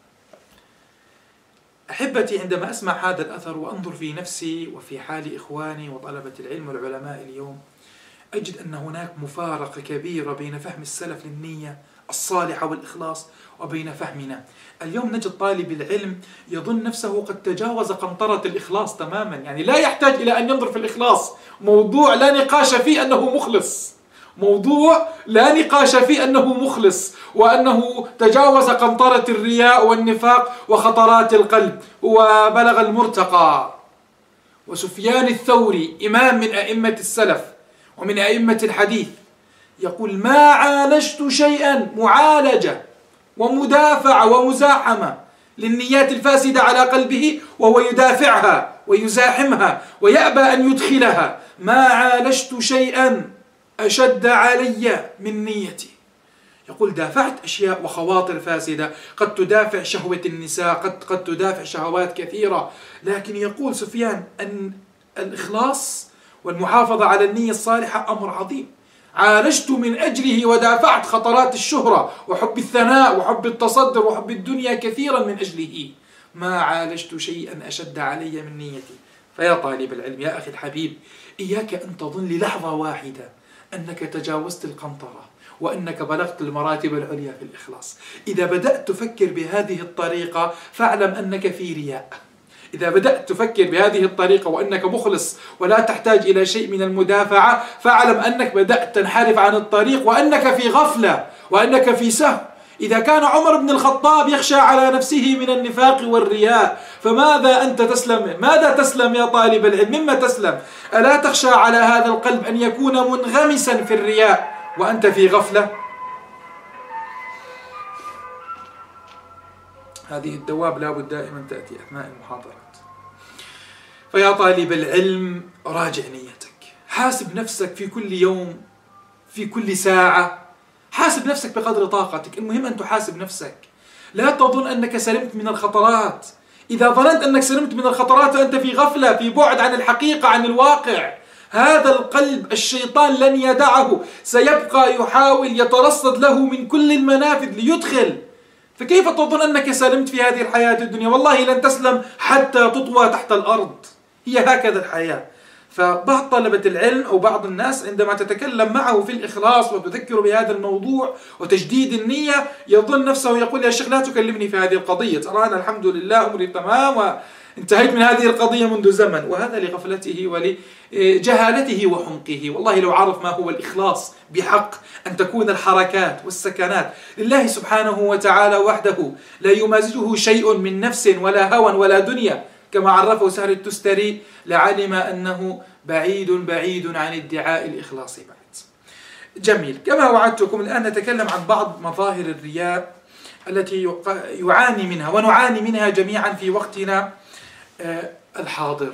أحبتي، عندما أسمع هذا الأثر وأنظر في نفسي وفي حال إخواني وطلبة العلم والعلماء اليوم، أجد أن هناك مفارقة كبيرة بين فهم السلف للنية الصالحة والإخلاص وبين فهمنا. اليوم نجد طالب العلم يظن نفسه قد تجاوز قنطرة الإخلاص تماما، يعني لا يحتاج إلى أن ينظر في الإخلاص، موضوع لا نقاش فيه أنه مخلص، موضوع لا نقاش فيه أنه مخلص، وأنه تجاوز قنطرة الرياء والنفاق وخطرات القلب وبلغ المرتقى. وسفيان الثوري إمام من أئمة السلف ومن أئمة الحديث يقول: ما عالجت شيئا، معالجة ومدافعة ومزاحمة للنيات الفاسدة على قلبه، وهو يدافعها ويزاحمها ويأبى أن يدخلها. ما عالجت شيئا أشد علي من نيتي. يقول: دافعت أشياء وخواطر فاسدة، قد تدافع شهوة النساء، قد قد تدافع شهوات كثيرة، لكن يقول سفيان أن الإخلاص والمحافظة على النية الصالحة أمر عظيم. عالجت من أجله ودافعت خطرات الشهرة وحب الثناء وحب التصدر وحب الدنيا كثيرا من أجله. ما عالجت شيئا أشد علي من نيتي. فيا طالب العلم، يا أخي الحبيب، إياك أن تظن للحظة واحدة أنك تجاوزت القنطرة وأنك بلغت المراتب العليا في الإخلاص. إذا بدأت تفكر بهذه الطريقة فاعلم أنك في رياء. إذا بدأت تفكر بهذه الطريقة وأنك مخلص ولا تحتاج إلى شيء من المدافعة، فاعلم أنك بدأت تنحرف عن الطريق وأنك في غفلة وأنك في سهو. إذا كان عمر بن الخطاب يخشى على نفسه من النفاق والرياء، فماذا أنت تسلم؟ ماذا تسلم يا طالب العلم؟ مما تسلم؟ ألا تخشى على هذا القلب أن يكون منغمسا في الرياء وأنت في غفلة؟ هذه الدواب لا بد دائما تأتي أثناء المحاضرات. فيا طالب العلم، راجع نيتك، حاسب نفسك في كل يوم، في كل ساعة، حاسب نفسك بقدر طاقتك. المهم أن تحاسب نفسك، لا تظن أنك سلمت من الخطرات. إذا ظننت أنك سلمت من الخطرات فأنت في غفلة، في بعد عن الحقيقة، عن الواقع. هذا القلب الشيطان لن يدعه، سيبقى يحاول يترصد له من كل المنافذ ليدخل. فكيف تظن أنك سلمت في هذه الحياة الدنيا؟ والله لن تسلم حتى تطوى تحت الأرض. هي هكذا الحياة. فبعض طلبة العلم أو بعض الناس عندما تتكلم معه في الإخلاص وتذكره بهذا الموضوع وتجديد النية، يظن نفسه يقول: يا شيخ لا تكلمني في هذه القضية، ترى أنا الحمد لله أمري تمام وانتهيت من هذه القضية منذ زمن. وهذا لغفلته ولجهالته وحمقه. والله لو عرف ما هو الإخلاص بحق، أن تكون الحركات والسكنات لله سبحانه وتعالى وحده، لا يمازجه شيء من نفس ولا هوى ولا دنيا، كما عرفه سهل التستري، لعلم أنه بعيد بعيد عن ادعاء الإخلاص بعد. جميل. كما وعدتكم، الآن نتكلم عن بعض مظاهر الرياء التي يعاني منها ونعاني منها جميعا في وقتنا الحاضر.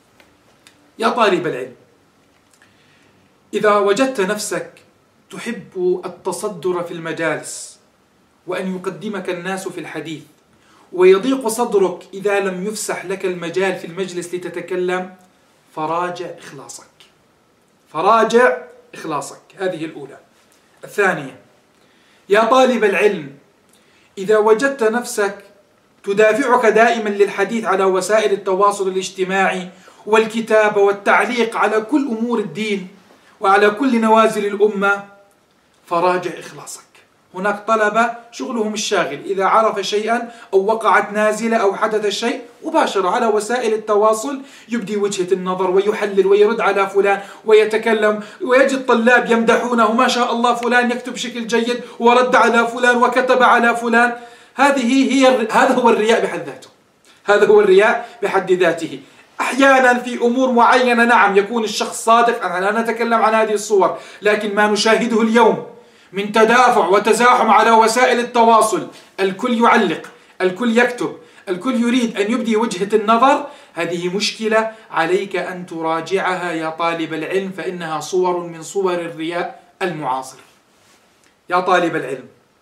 يا طالب العلم، إذا وجدت نفسك تحب التصدر في المجالس وأن يقدمك الناس في الحديث، ويضيق صدرك إذا لم يفسح لك المجال في المجلس لتتكلم، فراجع إخلاصك. فراجع إخلاصك. هذه الأولى. الثانية، يا طالب العلم، إذا وجدت نفسك تدافعك دائما للحديث على وسائل التواصل الاجتماعي والكتابة والتعليق على كل أمور الدين وعلى كل نوازل الأمة، فراجع إخلاصك. هناك طلبة شغلهم الشاغل، إذا عرف شيئا أو وقعت نازلة أو حدث شيء مباشرة على وسائل التواصل يبدي وجهة النظر ويحلل ويرد على فلان ويتكلم، ويجد طلاب يمدحونه: ما شاء الله فلان يكتب بشكل جيد ورد على فلان وكتب على فلان. هذه هي هذا هو الرياء بحد ذاته. هذا هو الرياء بحد ذاته. أحيانا في أمور معينة نعم يكون الشخص صادق، أنا لا نتكلم عن هذه الصور، لكن ما نشاهده اليوم من تدافع وتزاحم على وسائل التواصل، الكل يعلق، الكل يكتب، الكل يريد أن يبدي وجهة النظر، هذه مشكلة عليك أن تراجعها يا طالب العلم، فإنها صور من صور الرياء المعاصر. يا طالب العلم،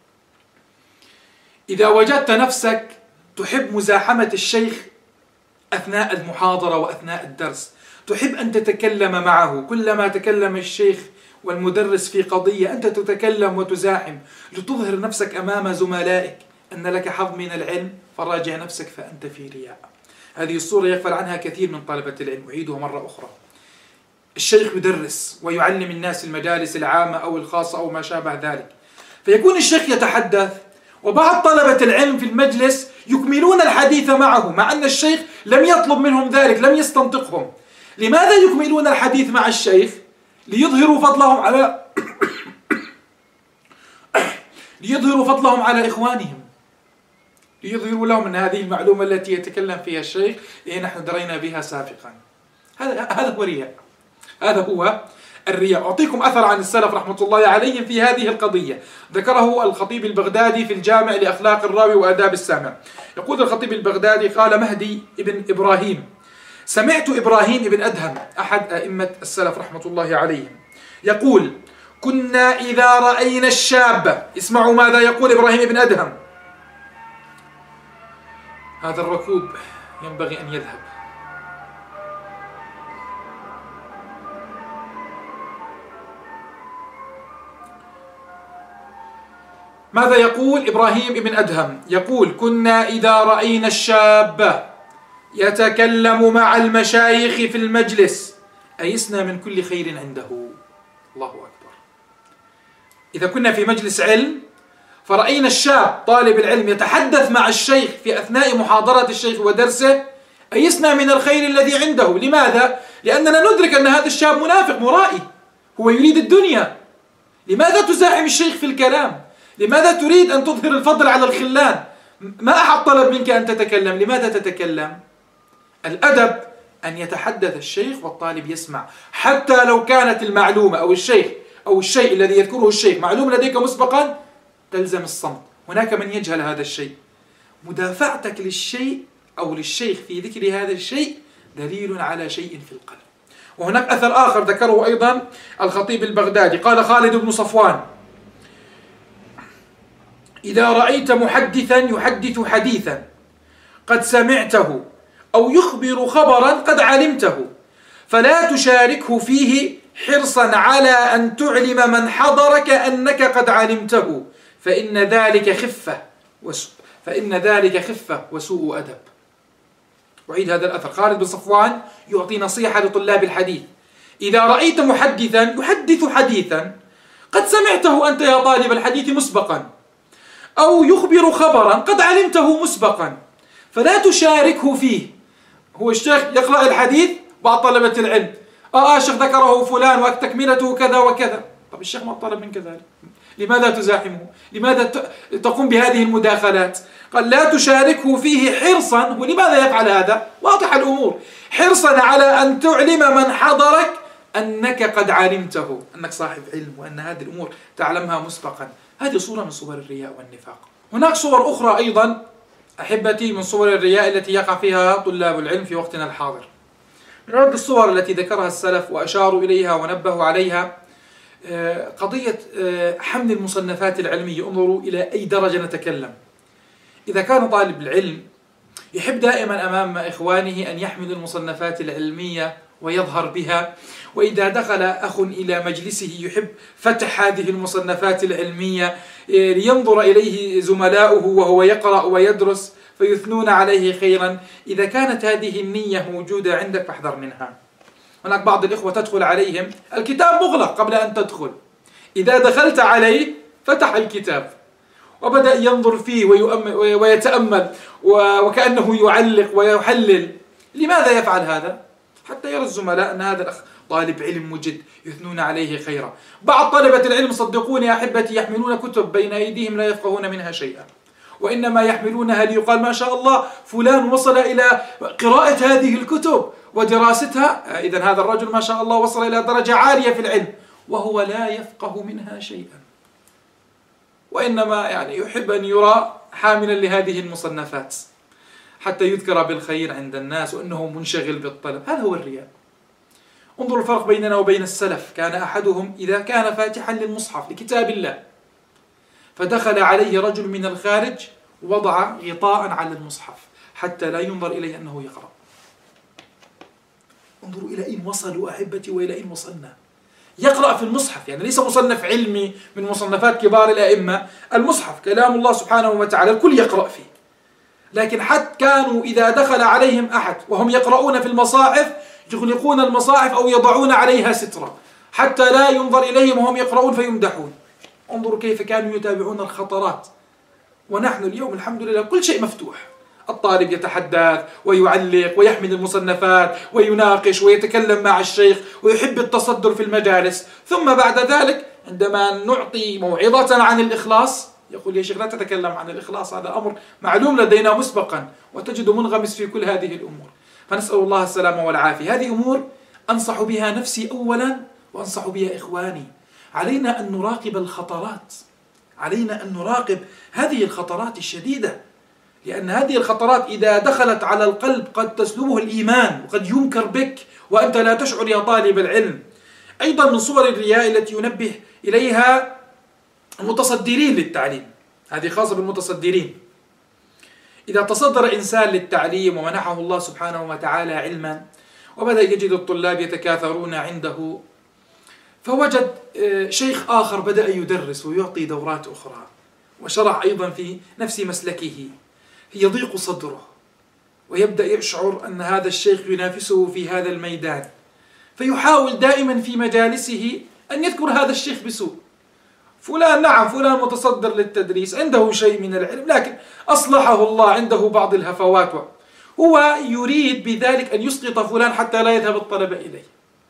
إذا وجدت نفسك تحب مزاحمة الشيخ أثناء المحاضرة وأثناء الدرس، تحب أن تتكلم معه، كلما تكلم الشيخ والمدرس في قضية أنت تتكلم وتزاحم لتظهر نفسك أمام زملائك أن لك حظ من العلم، فراجع نفسك فأنت في رياء. هذه الصورة يغفل عنها كثير من طلبة العلم. أعيدها مرة أخرى، الشيخ يدرس ويعلم الناس المجالس العامة أو الخاصة أو ما شابه ذلك، فيكون الشيخ يتحدث وبعض طلبة العلم في المجلس يكملون الحديث معه، مع أن الشيخ لم يطلب منهم ذلك، لم يستنطقهم. لماذا يكملون الحديث مع الشيخ؟ ليظهروا فضلهم على ليظهروا فضلهم على إخوانهم، ليظهروا لهم أن هذه المعلومة التي يتكلم فيها الشيخ إيه نحن درينا بها سابقا. هذا هذا هو الرياء، هذا هو الرياء. أعطيكم أثر عن السلف رحمة الله عليهم في هذه القضية، ذكره الخطيب البغدادي في الجامع لأخلاق الراوي وآداب السامع. يقول الخطيب البغدادي: قال مهدي ابن إبراهيم: سمعت إبراهيم ابن أدهم أحد أئمة السلف رحمة الله عليهم يقول: كنا إذا رأينا الشاب، اسمعوا ماذا يقول إبراهيم ابن أدهم، هذا الركوب ينبغي أن يذهب. ماذا يقول إبراهيم ابن أدهم؟ يقول: كنا إذا رأينا الشاب يتكلم مع المشايخ في المجلس أيسنا من كل خير عنده. الله أكبر. إذا كنا في مجلس علم فرأينا الشاب طالب العلم يتحدث مع الشيخ في أثناء محاضرة الشيخ ودرسه أيسنا من الخير الذي عنده. لماذا؟ لأننا ندرك أن هذا الشاب منافق مرائي، هو يريد الدنيا. لماذا تزاحم الشيخ في الكلام؟ لماذا تريد أن تظهر الفضل على الخلان؟ ما أحد طلب منك أن تتكلم، لماذا تتكلم؟ الأدب أن يتحدث الشيخ والطالب يسمع، حتى لو كانت المعلومة أو الشيخ أو الشيء الذي يذكره الشيخ معلوم لديك مسبقا، تلزم الصمت. هناك من يجهل هذا الشيء، مدافعتك للشيء أو للشيخ في ذكر هذا الشيء دليل على شيء في القلب. وهناك أثر آخر ذكره أيضا الخطيب البغدادي، قال خالد بن صفوان: إذا رأيت محدثا يحدث حديثا قد سمعته أو يخبر خبرا قد علمته فلا تشاركه فيه حرصا على أن تعلم من حضرك أنك قد علمته، فإن ذلك خفة وسوء فإن ذلك خفة وسوء أدب. أعيد هذا الأثر، خالد بن صفوان يعطي نصيحة لطلاب الحديث: إذا رأيت محدثا يحدث حديثا قد سمعته أنت يا طالب الحديث مسبقا، أو يخبر خبرا قد علمته مسبقا، فلا تشاركه فيه. هو الشيخ يقرأ الحديث، بعض طلبة العلم آه الشيخ ذكره فلان وتكملته كذا وكذا. طب الشيخ ما طلب منك ذلك، لماذا تزاحمه؟ لماذا تقوم بهذه المداخلات؟ قال: لا تشاركه فيه حرصا. ولماذا يفعل هذا؟ واضح الأمور، حرصا على أن تعلم من حضرك أنك قد علمته، أنك صاحب علم وأن هذه الأمور تعلمها مسبقا. هذه صورة من صور الرياء والنفاق. هناك صور أخرى أيضا أحبتي من صور الرياء التي يقع فيها طلاب العلم في وقتنا الحاضر. من هذه الصور التي ذكرها السلف وأشاروا إليها ونبهوا عليها قضية حمل المصنفات العلمية. انظروا إلى أي درجة نتكلم. إذا كان طالب العلم يحب دائما أمام إخوانه أن يحمل المصنفات العلمية ويظهر بها، وإذا دخل أخ إلى مجلسه يحب فتح هذه المصنفات العلمية لينظر إليه زملاؤه وهو يقرأ ويدرس فيثنون عليه خيرا. إذا كانت هذه النية موجودة عندك فاحذر منها. هناك بعض الإخوة تدخل عليهم الكتاب مغلق قبل أن تدخل، إذا دخلت عليه فتح الكتاب وبدأ ينظر فيه ويتأمل وكأنه يعلق ويحلل. لماذا يفعل هذا؟ حتى يرى الزملاء أن هذا الأخ طالب علم مجد يثنون عليه خيرا. بعض طلبة العلم صدقوني يا أحبتي يحملون كتب بين أيديهم لا يفقهون منها شيئا، وإنما يحملونها ليقال ما شاء الله فلان وصل إلى قراءة هذه الكتب ودراستها، إذن هذا الرجل ما شاء الله وصل إلى درجة عالية في العلم، وهو لا يفقه منها شيئا، وإنما يعني يحب أن يرى حاملا لهذه المصنفات حتى يذكر بالخير عند الناس وأنه منشغل بالطلب. هذا هو الرياء. انظروا الفرق بيننا وبين السلف. كان أحدهم إذا كان فاتحا للمصحف لكتاب الله فدخل عليه رجل من الخارج ووضع غطاء على المصحف حتى لا ينظر إليه أنه يقرأ. انظروا إلى أين وصلوا أحبتي وإلى أين وصلنا. يقرأ في المصحف، يعني ليس مصنف علمي من مصنفات كبار الأئمة، المصحف كلام الله سبحانه وتعالى الكل يقرأ فيه. لكن حتى كانوا إذا دخل عليهم أحد وهم يقرؤون في المصاحف يغلقون المصاحف أو يضعون عليها سترة حتى لا ينظر إليهم وهم يقرؤون فيمدحون. انظروا كيف كانوا يتابعون الخطرات. ونحن اليوم الحمد لله كل شيء مفتوح، الطالب يتحدث ويعلق ويحمل المصنفات ويناقش ويتكلم مع الشيخ ويحب التصدر في المجالس، ثم بعد ذلك عندما نعطي موعظة عن الإخلاص يقول يا شيخ لا تتكلم عن الإخلاص، هذا أمر معلوم لدينا مسبقا، وتجد منغمس في كل هذه الأمور. فنسأل الله السلامة والعافية. هذه أمور أنصح بها نفسي أولا وأنصح بها إخواني. علينا أن نراقب الخطرات، علينا أن نراقب هذه الخطرات الشديدة، لأن هذه الخطرات إذا دخلت على القلب قد تسلبه الإيمان وقد ينكر بك وأنت لا تشعر يا طالب العلم. أيضا من صور الرياء التي ينبه إليها المتصدرين للتعليم، هذه خاصة بالمتصدرين. إذا تصدر إنسان للتعليم ومنحه الله سبحانه وتعالى علما وبدأ يجد الطلاب يتكاثرون عنده، فوجد شيخ آخر بدأ يدرس ويعطي دورات أخرى وشرع أيضا في نفس مسلكه، يضيق صدره ويبدأ يشعر أن هذا الشيخ ينافسه في هذا الميدان، فيحاول دائما في مجالسه أن يذكر هذا الشيخ بسوء. فلان نعم فلان متصدر للتدريس، عنده شيء من العلم، لكن أصلحه الله عنده بعض الهفوات، هو يريد بذلك أن يسقط فلان حتى لا يذهب الطلبة إليه.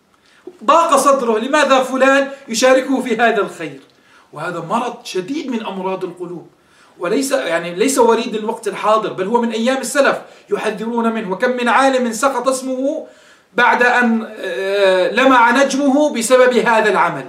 ضاق صدره، لماذا فلان يشاركه في هذا الخير؟ وهذا مرض شديد من أمراض القلوب، وليس يعني ليس وريد الوقت الحاضر، بل هو من أيام السلف يحذرون منه. وكم من عالم سقط اسمه بعد أن لمع نجمه بسبب هذا العمل.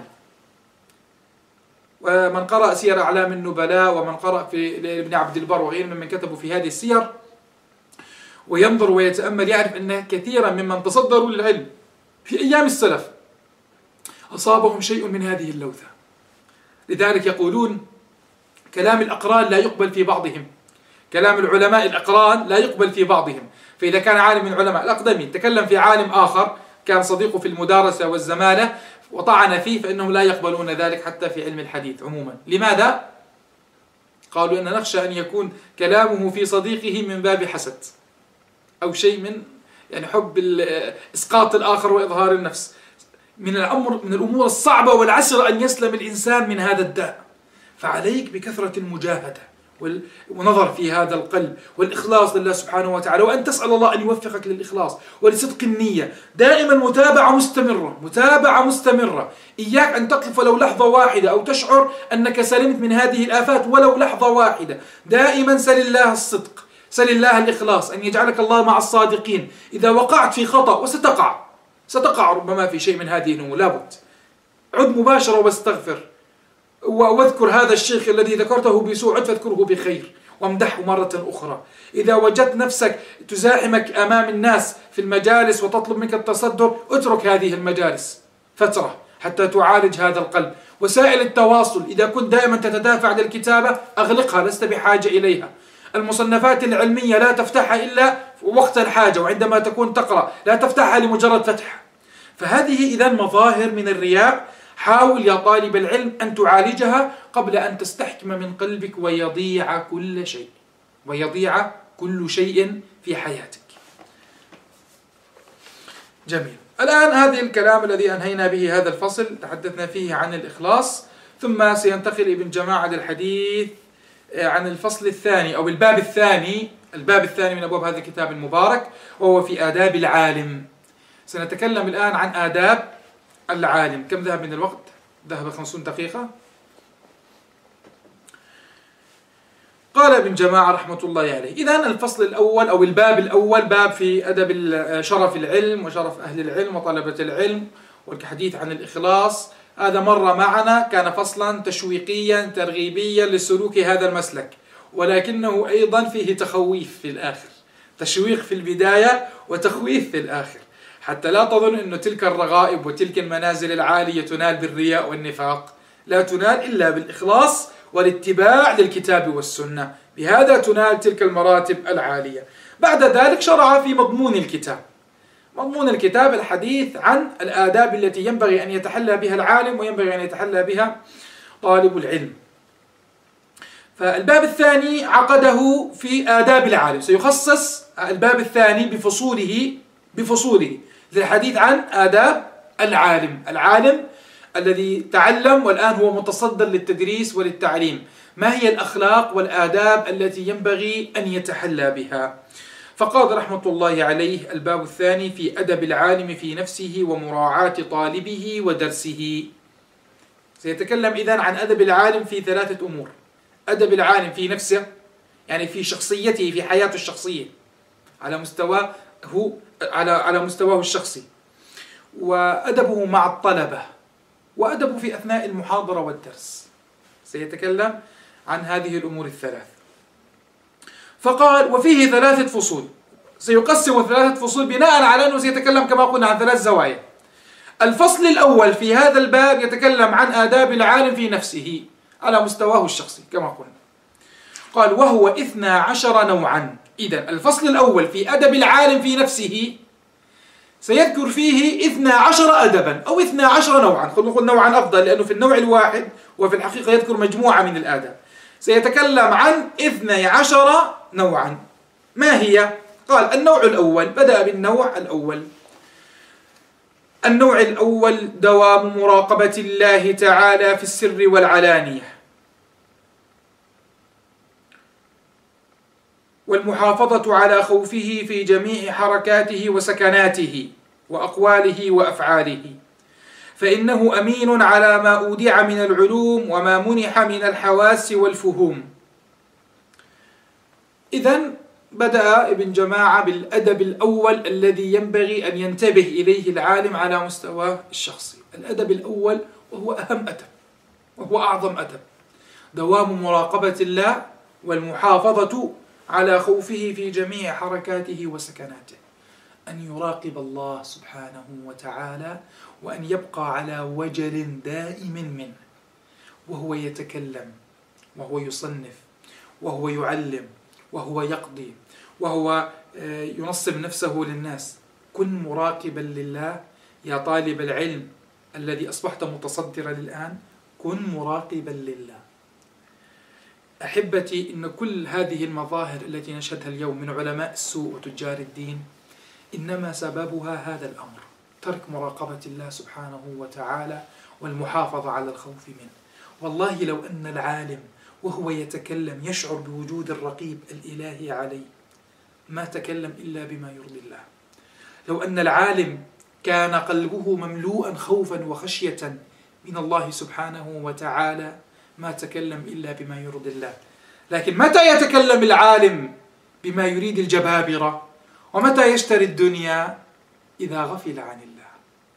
ومن قرأ سير أعلام النبلاء ومن قرأ في ابن عبد البر وغيره ممن كتبوا في هذه السير وينظر ويتأمل يعرف أن كثيرا ممن تصدروا للعلم في أيام السلف أصابهم شيء من هذه اللوثة. لذلك يقولون كلام الأقران لا يقبل في بعضهم، كلام العلماء الأقران لا يقبل في بعضهم. فإذا كان عالم من العلماء الأقدمين تكلم في عالم آخر كان صديقه في المدارسة والزمالة وطعن فيه، فإنهم لا يقبلون ذلك حتى في علم الحديث عموما. لماذا؟ قالوا أن نخشى أن يكون كلامه في صديقه من باب حسد أو شيء من يعني حب إسقاط الآخر وإظهار النفس. من الأمر من الأمور الصعبة والعسرة أن يسلم الإنسان من هذا الداء. فعليك بكثرة المجاهدة ونظر في هذا القلب والإخلاص لله سبحانه وتعالى، وأن تسأل الله أن يوفقك للإخلاص ولصدق النية. دائما متابعة مستمرة، متابعة مستمرة. إياك أن تقف ولو لحظة واحدة أو تشعر أنك سلمت من هذه الآفات ولو لحظة واحدة. دائما سل الله الصدق، سل الله الإخلاص، أن يجعلك الله مع الصادقين. إذا وقعت في خطأ وستقع ستقع ربما في شيء من هذه الأمور، لابد عد مباشرة واستغفر واذكر هذا الشيخ الذي ذكرته بسوء، عد فاذكره بخير وامدحه مرة أخرى. إذا وجدت نفسك تزاحمك أمام الناس في المجالس وتطلب منك التصدر، اترك هذه المجالس فترة حتى تعالج هذا القلب. وسائل التواصل إذا كنت دائما تتدافع للكتابة أغلقها، لست بحاجة إليها. المصنفات العلمية لا تفتحها إلا وقت الحاجة، وعندما تكون تقرأ لا تفتحها لمجرد فتح. فهذه إذن مظاهر من الرياء. حاول يا طالب العلم أن تعالجها قبل أن تستحكم من قلبك ويضيع كل شيء ويضيع كل شيء في حياتك. جميل. الآن هذه الكلام الذي أنهينا به هذا الفصل تحدثنا فيه عن الإخلاص، ثم سينتقل ابن جماعة للحديث عن الفصل الثاني أو الباب الثاني الباب الثاني من أبواب هذا الكتاب المبارك، وهو في آداب العالم. سنتكلم الآن عن آداب العالم. كم ذهب من الوقت؟ ذهب خمسون دقيقة. قال ابن جماعة رحمة الله عليه: إذن الفصل الأول أو الباب الأول باب في أدب شرف العلم وشرف أهل العلم وطلبة العلم والحديث عن الإخلاص. هذا مر معنا، كان فصلا تشويقيا ترغيبيا لسلوك هذا المسلك، ولكنه أيضا فيه تخويف في الآخر، تشويق في البداية وتخويف في الآخر، حتى لا تظن أن تلك الرغائب وتلك المنازل العالية تنال بالرياء والنفاق. لا تنال إلا بالإخلاص والاتباع للكتاب والسنة، بهذا تنال تلك المراتب العالية. بعد ذلك شرع في مضمون الكتاب. مضمون الكتاب الحديث عن الآداب التي ينبغي أن يتحلى بها العالم وينبغي أن يتحلى بها طالب العلم. فالباب الثاني عقده في آداب العالم، سيخصص الباب الثاني بفصوله بفصوله للحديث عن آداب العالم، العالم الذي تعلم والآن هو متصدر للتدريس وللتعليم، ما هي الأخلاق والآداب التي ينبغي أن يتحلى بها. فقال رحمة الله عليه الباب الثاني في أدب العالم في نفسه ومراعاة طالبه ودرسه. سيتكلم إذن عن أدب العالم في ثلاثة أمور: أدب العالم في نفسه، يعني في شخصيته، في حياته الشخصية على مستواه على على مستواه الشخصي، وأدبه مع الطلبة، وأدبه في أثناء المحاضرة والدرس. سيتكلم عن هذه الأمور الثلاث. فقال وفيه ثلاثة فصول، سيقسم ثلاثة فصول بناء على أنه سيتكلم كما قلنا عن ثلاث زوايا. الفصل الأول في هذا الباب يتكلم عن آداب العالم في نفسه على مستواه الشخصي كما قلنا. قال وهو اثنا عشر نوعا. إذن الفصل الأول في أدب العالم في نفسه سيذكر فيه اثنا عشر أدبا أو اثنا عشر نوعا، خلونا نقول نوعا أفضل لأنه في النوع الواحد وفي الحقيقة يذكر مجموعة من الآداب. سيتكلم عن اثني عشر نوعا. ما هي؟ قال النوع الأول، بدأ بالنوع الأول. النوع الأول دوام مراقبة الله تعالى في السر والعلانية، والمحافظة على خوفه في جميع حركاته وسكناته وأقواله وأفعاله، فإنه أمين على ما أودع من العلوم وما منح من الحواس والفهوم. إذن بدأ ابن جماعة بالأدب الأول الذي ينبغي أن ينتبه إليه العالم على مستواه الشخصي. الأدب الأول وهو أهم أدب وهو أعظم أدب، دوام مراقبة الله والمحافظة على خوفه في جميع حركاته وسكناته، أن يراقب الله سبحانه وتعالى وأن يبقى على وجل دائم منه وهو يتكلم وهو يصنف وهو يعلم وهو يقضي وهو ينصب نفسه للناس. كن مراقبا لله يا طالب العلم الذي أصبحت متصدرا الآن، كن مراقبا لله. أحبتي، إن كل هذه المظاهر التي نشهدها اليوم من علماء السوء وتجار الدين إنما سببها هذا الأمر، ترك مراقبة الله سبحانه وتعالى والمحافظة على الخوف منه. والله لو أن العالم وهو يتكلم يشعر بوجود الرقيب الإلهي عليه ما تكلم إلا بما يرضي الله. لو أن العالم كان قلبه مملوءا خوفا وخشية من الله سبحانه وتعالى ما تكلم إلا بما يرضي الله. لكن متى يتكلم العالم بما يريد الجبابرة؟ ومتى يشتري الدنيا؟ إذا غفل عن الله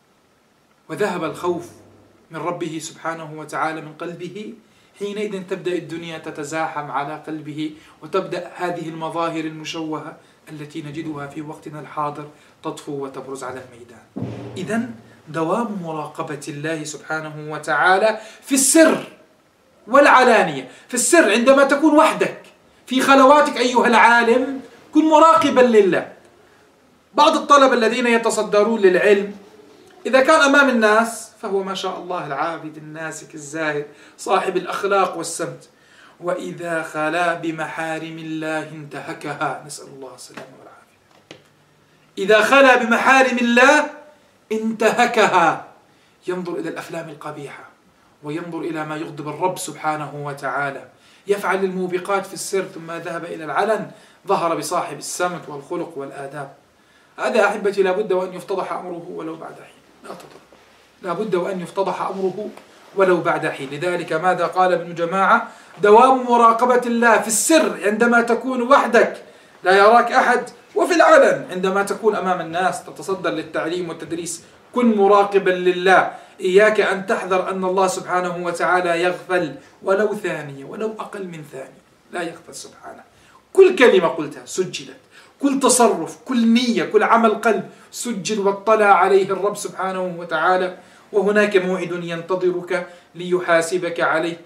وذهب الخوف من ربه سبحانه وتعالى من قلبه، حينئذ تبدأ الدنيا تتزاحم على قلبه وتبدأ هذه المظاهر المشوهة التي نجدها في وقتنا الحاضر تطفو وتبرز على الميدان. إذن دوام مراقبة الله سبحانه وتعالى في السر والعلانية. في السر عندما تكون وحدك في خلواتك أيها العالم كن مراقبا لله. بعض الطلبة الذين يتصدرون للعلم إذا كان أمام الناس فهو ما شاء الله العابد الناسك الزاهد صاحب الأخلاق والسمت، وإذا خلا بمحارم الله انتهكها، نسأل الله السلامة والعافية. إذا خلا بمحارم الله انتهكها، ينظر إلى الأفلام القبيحة وينظر إلى ما يغضب الرب سبحانه وتعالى، يفعل الموبقات في السر ثم ذهب إلى العلن، ظهر بصاحب السمت والخلق والآداب. هذا أحبتي لابد وأن يفتضح أمره ولو بعد حين، لا تضر، لابد وأن يفتضح أمره ولو بعد حين. لذلك ماذا قال ابن جماعة؟ دوام مراقبة الله في السر عندما تكون وحدك لا يراك أحد، وفي العلن عندما تكون أمام الناس تتصدر للتعليم والتدريس كن مراقبا لله. إياك أن تحذر أن الله سبحانه وتعالى يغفل ولو ثانية ولو أقل من ثانية، لا يغفل سبحانه. كل كلمة قلتها سجلت، كل تصرف، كل نية، كل عمل قلب سجل واطلع عليه الرب سبحانه وتعالى، وهناك موعد ينتظرك ليحاسبك عليه.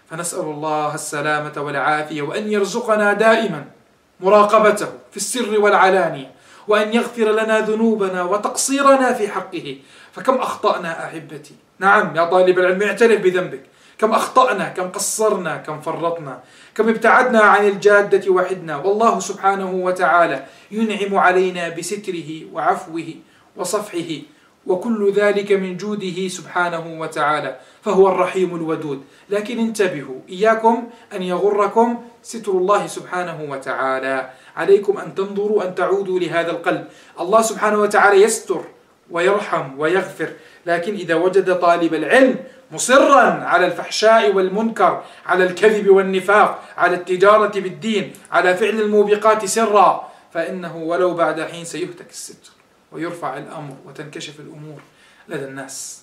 فنسأل الله السلامة والعافية، وأن يرزقنا دائما مراقبته في السر والعلانية، وأن يغفر لنا ذنوبنا وتقصيرنا في حقه. فكم أخطأنا أحبتي، نعم يا طالب العلم اعترف بذنبك، كم أخطأنا، كم قصرنا، كم فرطنا، كم ابتعدنا عن الجادة وحدنا، والله سبحانه وتعالى ينعم علينا بستره وعفوه وصفحه، وكل ذلك من جوده سبحانه وتعالى، فهو الرحيم الودود. لكن انتبهوا، إياكم أن يغركم ستر الله سبحانه وتعالى، عليكم أن تنظروا، أن تعودوا لهذا القلب. الله سبحانه وتعالى يستر ويرحم ويغفر، لكن إذا وجد طالب العلم مصرا على الفحشاء والمنكر، على الكذب والنفاق، على التجارة بالدين، على فعل الموبقات سرا، فإنه ولو بعد حين سيهتك الستر ويرفع الأمر وتنكشف الأمور لدى الناس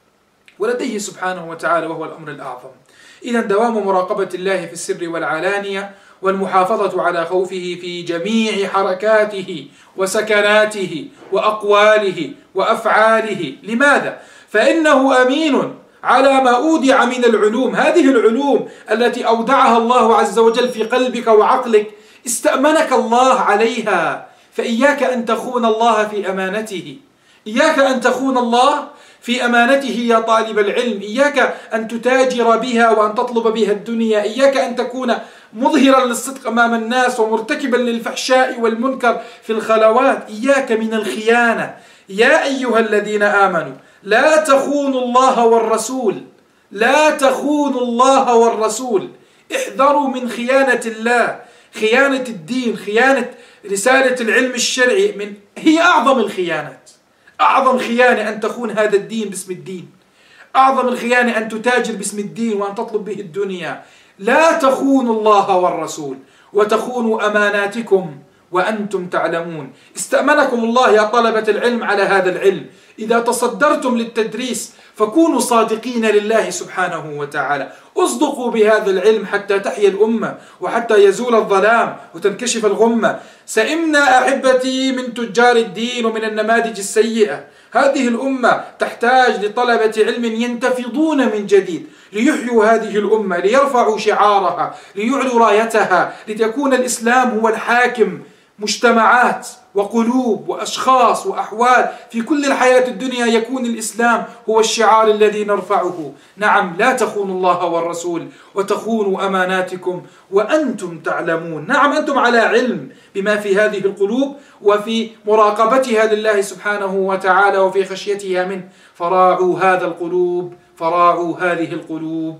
ولديه سبحانه وتعالى، وهو الأمر الأعظم. إذا دوام مراقبة الله في السر والعلانية، والمحافظة على خوفه في جميع حركاته وسكناته وأقواله وأفعاله. لماذا؟ فإنه أمين على ما أودع من العلوم. هذه العلوم التي أودعها الله عز وجل في قلبك وعقلك استأمنك الله عليها، فإياك أن تخون الله في أمانته، إياك أن تخون الله في أمانته يا طالب العلم، إياك أن تتاجر بها وأن تطلب بها الدنيا، إياك أن تكون مظهرا للصدق أمام الناس ومرتكبا للفحشاء والمنكر في الخلوات، إياك من الخيانة. يا أيها الذين آمنوا لا تخونوا الله والرسول، لا تخونوا الله والرسول، احذروا من خيانة الله، خيانة الدين، خيانة رسالة العلم الشرعي، من هي أعظم الخيانات. أعظم خيانة أن تخون هذا الدين باسم الدين، أعظم الخيانة أن تتاجر باسم الدين وأن تطلب به الدنيا. لا تخونوا الله والرسول وتخونوا أماناتكم وأنتم تعلمون. استأمنكم الله يا طلبة العلم على هذا العلم. إذا تصدرتم للتدريس فكونوا صادقين لله سبحانه وتعالى، اصدقوا بهذا العلم حتى تحيا الأمة وحتى يزول الظلام وتنكشف الغمة. سئمنا أحبتي من تجار الدين ومن النماذج السيئة. هذه الأمة تحتاج لطلبة علم ينتفضون من جديد ليحيوا هذه الأمة، ليرفعوا شعارها، ليعلوا رايتها، لتكون الإسلام هو الحاكم مجتمعات وقلوب وأشخاص وأحوال في كل الحياة الدنيا، يكون الإسلام هو الشعار الذي نرفعه. نعم، لا تخونوا الله والرسول وتخونوا أماناتكم وأنتم تعلمون. نعم، أنتم على علم بما في هذه القلوب وفي مراقبتها لله سبحانه وتعالى وفي خشيتها منه، فراعوا هذا القلوب، فراعوا هذه القلوب.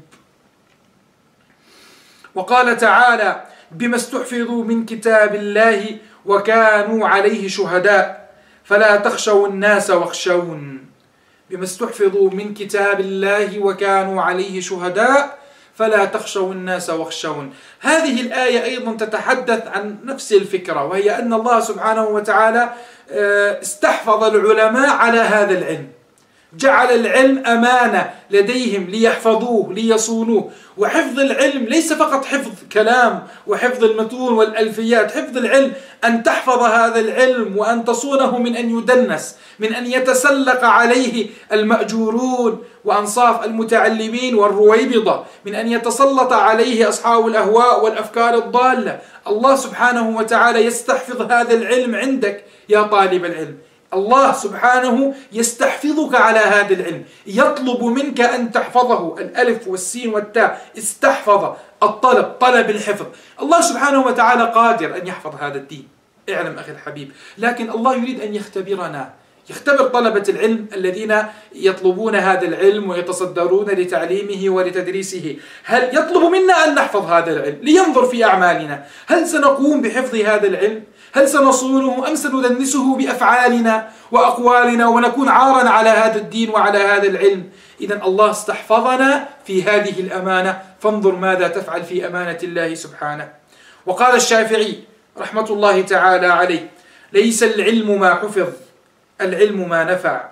وقال تعالى: بما استحفظوا من كتاب الله وكانوا عليه شهداء فلا تخشوا الناس واخشون. بما استحفظوا من كتاب الله وكانوا عليه شهداء فلا تخشوا الناس واخشون. هذه الآية أيضا تتحدث عن نفس الفكرة، وهي أن الله سبحانه وتعالى استحفظ العلماء على هذا العلم، جعل العلم أمانة لديهم ليحفظوه ليصونوه. وحفظ العلم ليس فقط حفظ كلام وحفظ المتون والألفيات، حفظ العلم أن تحفظ هذا العلم وأن تصونه من أن يدنس، من أن يتسلق عليه المأجورون وأنصاف المتعلمين والرويبضة، من أن يتسلط عليه أصحاب الأهواء والأفكار الضالة. الله سبحانه وتعالى يستحفظ هذا العلم عندك يا طالب العلم. الله سبحانه يستحفظك على هذا العلم، يطلب منك أن تحفظه. الألف والسين والتاء، استحفظ، الطلب، طلب الحفظ. الله سبحانه وتعالى قادر أن يحفظ هذا الدين، اعلم أخي الحبيب، لكن الله يريد أن يختبرنا، يختبر طلبة العلم الذين يطلبون هذا العلم ويتصدرون لتعليمه ولتدريسه. هل يطلب منا أن نحفظ هذا العلم لينظر في أعمالنا؟ هل سنقوم بحفظ هذا العلم؟ هل سنصونه أم سندنسه بأفعالنا وأقوالنا ونكون عارا على هذا الدين وعلى هذا العلم؟ إذن الله استحفظنا في هذه الأمانة، فانظر ماذا تفعل في أمانة الله سبحانه. وقال الشافعي رحمة الله تعالى عليه: ليس العلم ما حفظ، العلم ما نفع.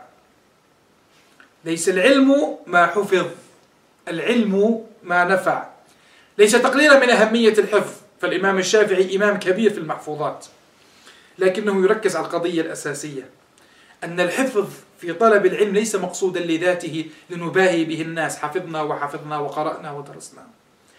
ليس العلم ما حفظ، العلم ما نفع. ليس تقليلا من أهمية الحفظ، فالإمام الشافعي إمام كبير في المحفوظات، لكنه يركز على القضية الأساسية، أن الحفظ في طلب العلم ليس مقصودا لذاته لنباهي به الناس، حفظنا وحفظنا وقرأنا ودرسنا.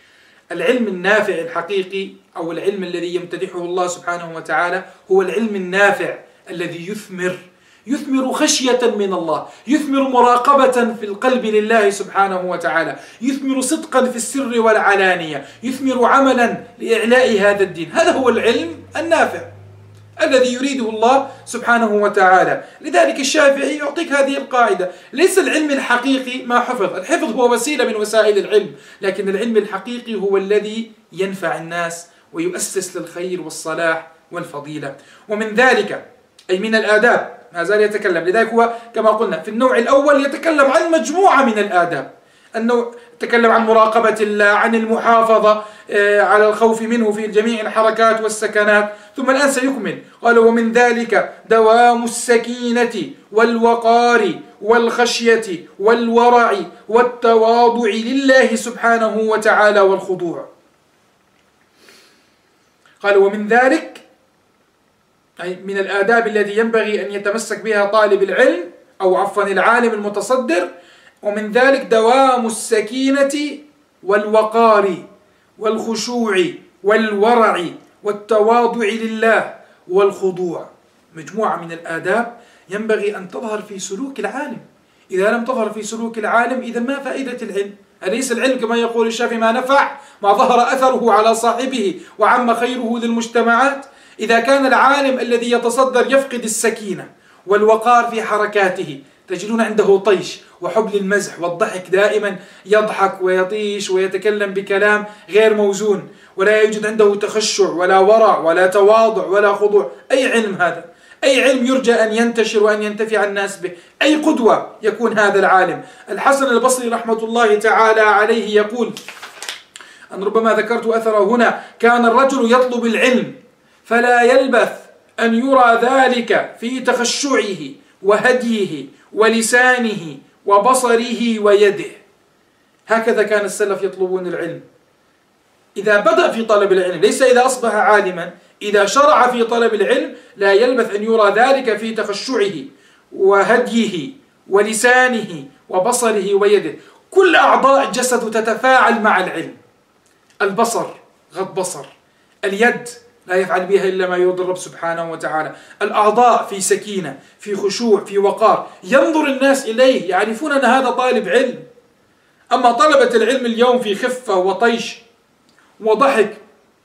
العلم النافع الحقيقي أو العلم الذي يمتدحه الله سبحانه وتعالى هو العلم النافع الذي يثمر يثمر خشية من الله، يثمر مراقبة في القلب لله سبحانه وتعالى، يثمر صدقا في السر والعلانية، يثمر عملا لإعلاء هذا الدين. هذا هو العلم النافع الذي يريده الله سبحانه وتعالى. لذلك الشافعي يعطيك هذه القاعدة: ليس العلم الحقيقي ما حفظ، الحفظ هو وسيلة من وسائل العلم، لكن العلم الحقيقي هو الذي ينفع الناس ويؤسس للخير والصلاح والفضيلة. ومن ذلك أي من الآداب ما زال يتكلم، لذلك هو كما قلنا في النوع الأول يتكلم عن مجموعة من الآداب، أنه تكلم عن مراقبة الله، عن المحافظة على الخوف منه في جميع الحركات والسكنات، ثم الآن سيكمل قال: ومن ذلك دوام السكينة والوقار والخشية والورع والتواضع لله سبحانه وتعالى والخضوع. قال: ومن ذلك أي من الآداب التي ينبغي أن يتمسك بها طالب العلم أو عفوا العالم المتصدر، ومن ذلك دوام السكينة والوقار والخشوع والورع والتواضع لله والخضوع. مجموعة من الآداب ينبغي أن تظهر في سلوك العالم. إذا لم تظهر في سلوك العالم إذا ما فائدة العلم؟ أليس العلم كما يقول الشافعي ما نفع ما ظهر أثره على صاحبه وعم خيره للمجتمعات؟ إذا كان العالم الذي يتصدر يفقد السكينة والوقار في حركاته، تجدون عنده طيش وحب للمزح والضحك، دائما يضحك ويطيش ويتكلم بكلام غير موزون، ولا يوجد عنده تخشع ولا ورع ولا تواضع ولا خضوع. أي علم هذا؟ أي علم يرجى أن ينتشر وأن ينتفع الناس به؟ أي قدوة يكون هذا العالم؟ الحسن البصري رحمة الله تعالى عليه يقول، أن ربما ذكرت أثره هنا: كان الرجل يطلب العلم فلا يلبث أن يرى ذلك في تخشعه وهديه ولسانه وبصره ويده. هكذا كان السلف يطلبون العلم. إذا بدأ في طلب العلم، ليس إذا أصبح عالما، إذا شرع في طلب العلم لا يلبث أن يرى ذلك في تخشعه وهديه ولسانه وبصره ويده. كل أعضاء الجسد تتفاعل مع العلم. البصر غض بصر، اليد لا يفعل بها إلا ما يرضي الرب سبحانه وتعالى، الأعضاء في سكينة في خشوع في وقار، ينظر الناس إليه يعرفون أن هذا طالب علم. أما طلبة العلم اليوم في خفة وطيش وضحك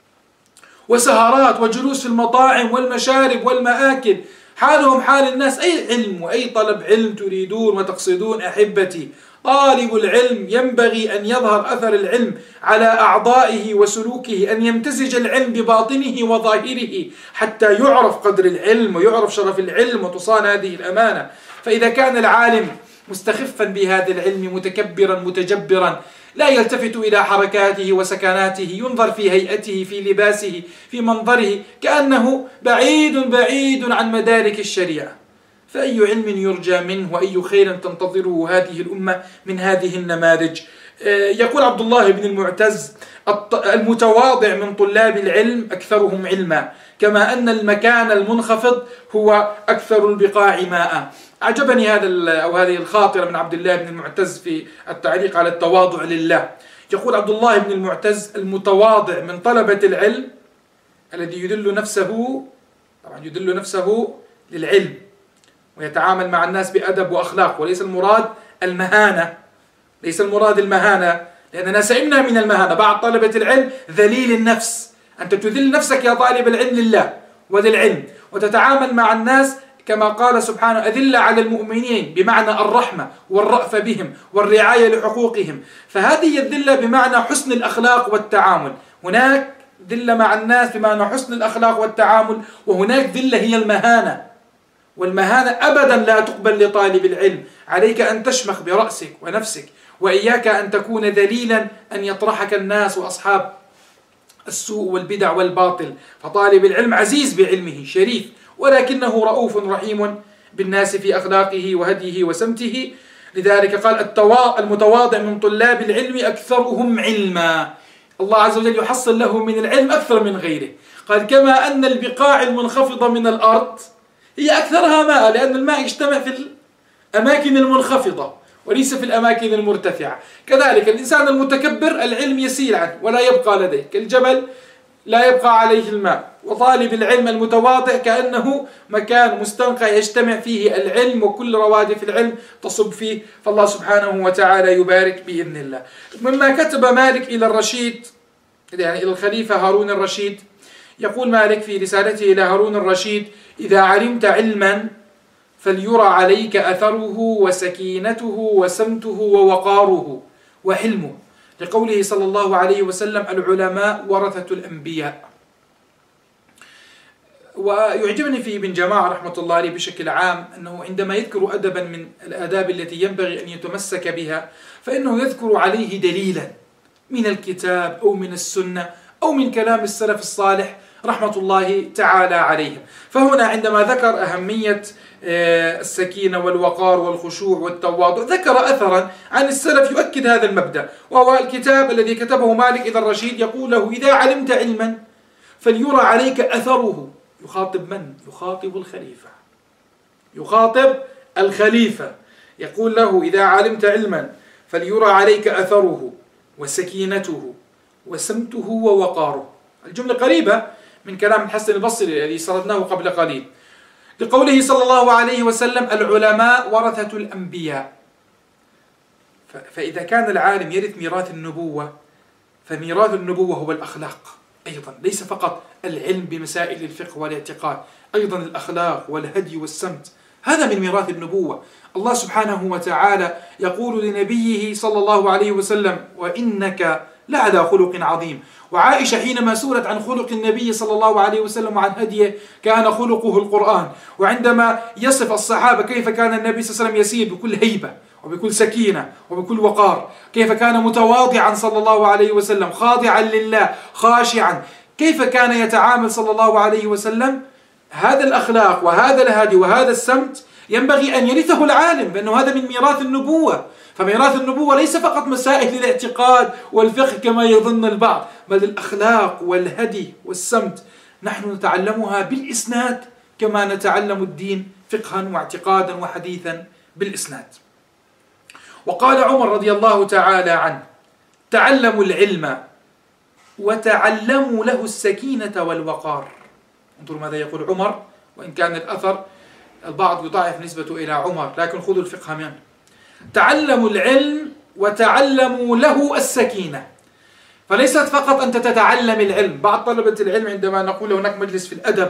وسهرات وجلوس في المطاعم والمشارب والمآكل، حالهم حال الناس. أي علم وأي طلب علم تريدون وتقصدون أحبتي؟ طالب العلم ينبغي أن يظهر أثر العلم على أعضائه وسلوكه، أن يمتزج العلم بباطنه وظاهره حتى يعرف قدر العلم ويعرف شرف العلم وتصان هذه الأمانة. فإذا كان العالم مستخفا بهذا العلم متكبرا متجبرا لا يلتفت إلى حركاته وسكناته، ينظر في هيئته في لباسه في منظره كأنه بعيد بعيد عن مدارك الشريعة، فأي علم يرجى منه وأي خير تنتظره هذه الأمة من هذه النماذج؟ يقول عبد الله بن المعتز: المتواضع من طلاب العلم أكثرهم علما، كما أن المكان المنخفض هو أكثر البقاع ماء. أعجبني هذا أو هذه الخاطرة من عبد الله بن المعتز في التعليق على التواضع لله. يقول عبد الله بن المعتز: المتواضع من طلبة العلم الذي يدل نفسه طبعا يدل نفسه للعلم ويتعامل مع الناس بأدب وأخلاق، وليس المراد المهانة، ليس المراد المهانة، لأننا سئمنا من المهانة. بعض طلبة العلم ذليل النفس، أنت تذل نفسك يا طالب العلم لله وللعلم، وتتعامل مع الناس كما قال سبحانه: أذلة على المؤمنين، بمعنى الرحمة والرأفة بهم والرعاية لحقوقهم. فهذه الذلة بمعنى حسن الأخلاق والتعامل. هناك ذلة مع الناس بمعنى حسن الأخلاق والتعامل، وهناك ذلة هي المهانة، والمهانة أبدا لا تقبل لطالب العلم. عليك أن تشمخ برأسك ونفسك، وإياك أن تكون ذليلا أن يطرحك الناس وأصحاب السوء والبدع والباطل. فطالب العلم عزيز بعلمه شريف، ولكنه رؤوف رحيم بالناس في أخلاقه وهديه وسمته. لذلك قال: المتواضع من طلاب العلم أكثرهم علما. الله عز وجل يحصل له من العلم أكثر من غيره. قال: كما أن البقاع المنخفضة من الأرض هي أكثرها ماء، لأن الماء يجتمع في الأماكن المنخفضة، وليس في الأماكن المرتفعة. كذلك الإنسان المتكبر العلم يسيل عنه ولا يبقى لديه، كالجبل لا يبقى عليه الماء. وطالب العلم المتواضع كأنه مكان مستنقع يجتمع فيه العلم وكل روادف العلم تصب فيه، فالله سبحانه وتعالى يبارك بإذن الله. مما كتب مالك إلى الرشيد، يعني إلى الخليفة هارون الرشيد، يقول مالك في رسالته إلى هارون الرشيد: إذا علمت علما فليرى عليك أثره وسكينته وسمته ووقاره وحلمه، لقوله صلى الله عليه وسلم: العلماء ورثة الأنبياء. ويعجبني في ابن جماعة رحمة الله عليه بشكل عام أنه عندما يذكر أدبا من الآداب التي ينبغي أن يتمسك بها فإنه يذكر عليه دليلا من الكتاب أو من السنة أو من كلام السلف الصالح رحمة الله تعالى عليهم. فهنا عندما ذكر أهمية السكينة والوقار والخشوع والتواضع ذكر أثرا عن السلف يؤكد هذا المبدأ، وهو الكتاب الذي كتبه مالك إلى الرشيد، يقول له: إذا علمت علما فليرى عليك أثره. يخاطب من؟ يخاطب الخليفة، يخاطب الخليفة، يقول له: إذا علمت علما فليرى عليك أثره وسكينته وسمته ووقاره. الجملة قريبة من كلام الحسن البصري الذي سردناه قبل قليل، لقوله صلى الله عليه وسلم: العلماء ورثة الأنبياء. فإذا كان العالم يرث ميراث النبوة فميراث النبوة هو الأخلاق أيضا، ليس فقط العلم بمسائل الفقه والاعتقاد، أيضا الأخلاق والهدي والسمت، هذا من ميراث النبوة. الله سبحانه وتعالى يقول لنبيه صلى الله عليه وسلم: وإنك لعلى خلق عظيم. وعائشة حينما سئلت عن خلق النبي صلى الله عليه وسلم وعن هديه كان خلقه القرآن. وعندما يصف الصحابة كيف كان النبي صلى الله عليه وسلم يسير بكل هيبة وبكل سكينة وبكل وقار، كيف كان متواضعا صلى الله عليه وسلم، خاضعا لله خاشعا، كيف كان يتعامل صلى الله عليه وسلم، هذا الأخلاق وهذا الهدي وهذا السمت ينبغي أن يرثه العالم، لأنه هذا من ميراث النبوة. فميراث النبوة ليس فقط مسائل الاعتقاد والفقه كما يظن البعض، بل الأخلاق والهدي والسمت نحن نتعلمها بالإسناد كما نتعلم الدين فقها واعتقادا وحديثا بالإسناد. وقال عمر رضي الله تعالى عنه: تعلموا العلم وتعلموا له السكينة والوقار. انظروا ماذا يقول عمر، وإن كان الأثر البعض يضاعف نسبته إلى عمر، لكن خذوا الفقه منه. تعلموا العلم وتعلموا له السكينة. فليست فقط أنت تتعلم العلم، بعض طلبة العلم عندما نقول هناك مجلس في الأدب،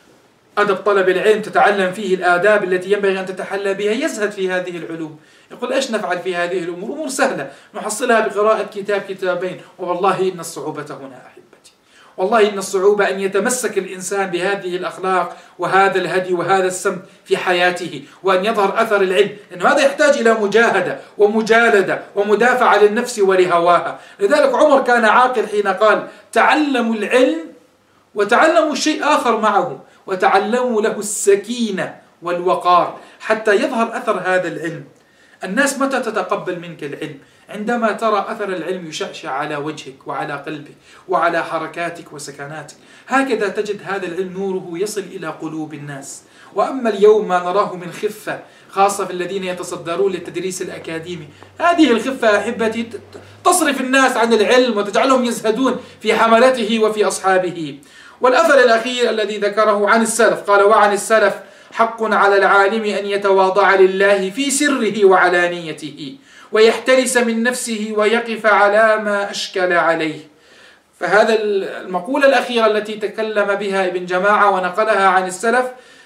أدب طلب العلم تتعلم فيه الآداب التي ينبغي أن تتحلى بها، يزهد في هذه العلوم، يقول: إيش نفعل في هذه الأمور؟ أمور سهلة نحصلها بقراءة كتاب كتابين. والله إن الصعوبة هنا أحبتي، والله إن الصعوبة أن يتمسك الإنسان بهذه الأخلاق وهذا الهدي وهذا السمت في حياته، وأن يظهر أثر العلم، لأن هذا يحتاج إلى مجاهدة ومجالدة ومدافعة للنفس ولهواها. لذلك عمر كان عاقل حين قال: تعلموا العلم وتعلموا شيء آخر معه، وتعلموا له السكينة والوقار، حتى يظهر أثر هذا العلم. الناس متى تتقبل منك العلم؟ عندما ترى أثر العلم يشعشع على وجهك وعلى قلبك وعلى حركاتك وسكناتك، هكذا تجد هذا العلم نوره يصل إلى قلوب الناس. وأما اليوم ما نراه من خفة، خاصة في الذين يتصدرون للتدريس الأكاديمي، هذه الخفة أحبتي تصرف الناس عن العلم وتجعلهم يزهدون في حملته وفي أصحابه. والأثر الأخير الذي ذكره عن السلف، قال: وعن السلف: حق على العالم أن يتواضع لله في سره وعلانيته، ويحترس من نفسه ويقف على ما أشكل عليه. فهذا المقولة الأخيرة التي تكلم بها ابن جماعة ونقلها عن السلف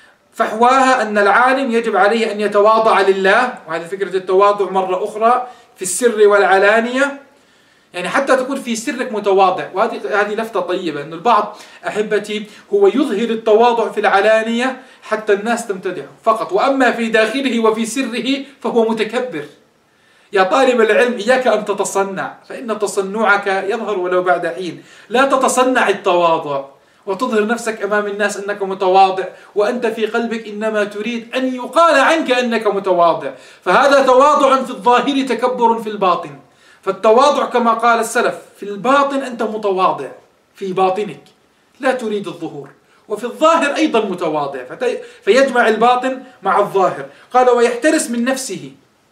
فحواها أن العالم يجب عليه أن يتواضع لله، وهذه فكرة التواضع مرة أخرى في السر والعلانية، يعني حتى تكون في سرك متواضع. وهذه هذه لفتة طيبة، أن البعض أحبتي هو يظهر التواضع في العلانية حتى الناس تمتدحه فقط، وأما في داخله وفي سره فهو متكبر. يا طالب العلم إياك أن تتصنع، فإن تصنعك يظهر ولو بعد حين. لا تتصنع التواضع وتظهر نفسك أمام الناس أنك متواضع، وأنت في قلبك إنما تريد أن يقال عنك أنك متواضع، فهذا تواضع في الظاهر تكبر في الباطن. فالتواضع كما قال السلف: في الباطن أنت متواضع في باطنك، لا تريد الظهور، وفي الظاهر أيضا متواضع، فيجمع الباطن مع الظاهر. قال: ويحترس من نفسه،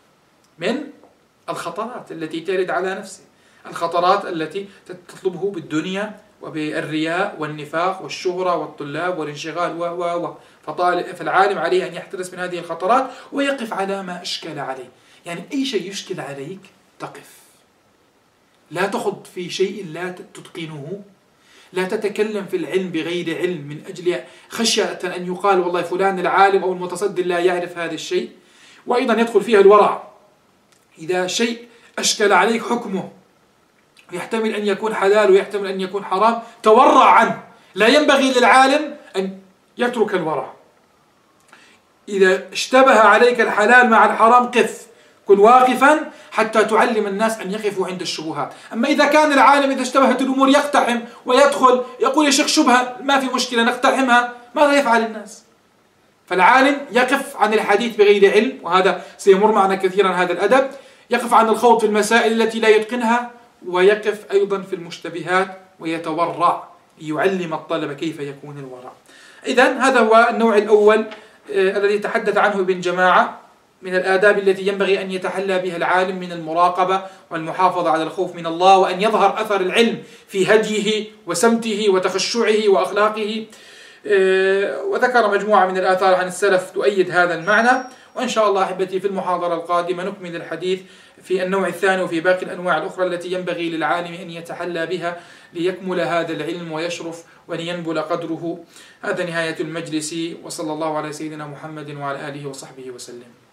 من الخطرات التي ترد على نفسه، الخطرات التي تطلبه بالدنيا وبالرياء والنفاق والشهرة والطلاب والانشغال و و و فالعالم عليه أن يحترس من هذه الخطرات ويقف على ما أشكل عليه. يعني أي شيء يشكل عليك تقف، لا تخض في شيء لا تتقنه، لا تتكلم في العلم بغير علم من أجل خشية أن يقال والله فلان العالم أو المتصدر لا يعرف هذا الشيء. وأيضا يدخل فيها الورع، إذا شيء أشكل عليك حكمه يحتمل أن يكون حلال ويحتمل أن يكون حرام تورع عنه، لا ينبغي للعالم أن يترك الورع. إذا اشتبه عليك الحلال مع الحرام قف، كن واقفا حتى تعلم الناس أن يقفوا عند الشبهات. أما إذا كان العالم إذا اشتبهت الأمور يقتحم ويدخل يقول يا شيخ شبهة ما في مشكلة نقتحمها، ماذا يفعل الناس؟ فالعالم يقف عن الحديث بغير علم، وهذا سيمر معنا كثيرا هذا الأدب، يقف عن الخوض في المسائل التي لا يتقنها، ويقف أيضا في المشتبهات ويتورع ليعلم الطلبة كيف يكون الورع. إذن هذا هو النوع الأول آه الذي تحدث عنه ابن جماعة من الآداب التي ينبغي أن يتحلى بها العالم من المراقبة والمحافظة على الخوف من الله، وأن يظهر أثر العلم في هديه وسمته وتخشعه وأخلاقه. آه وذكر مجموعة من الآثار عن السلف تؤيد هذا المعنى. وإن شاء الله أحبتي في المحاضرة القادمة نكمل الحديث في النوع الثاني وفي باقي الأنواع الأخرى التي ينبغي للعالم أن يتحلى بها ليكمل هذا العلم ويشرف ولينبل قدره. هذا نهاية المجلس، وصلى الله على سيدنا محمد وعلى آله وصحبه وسلم.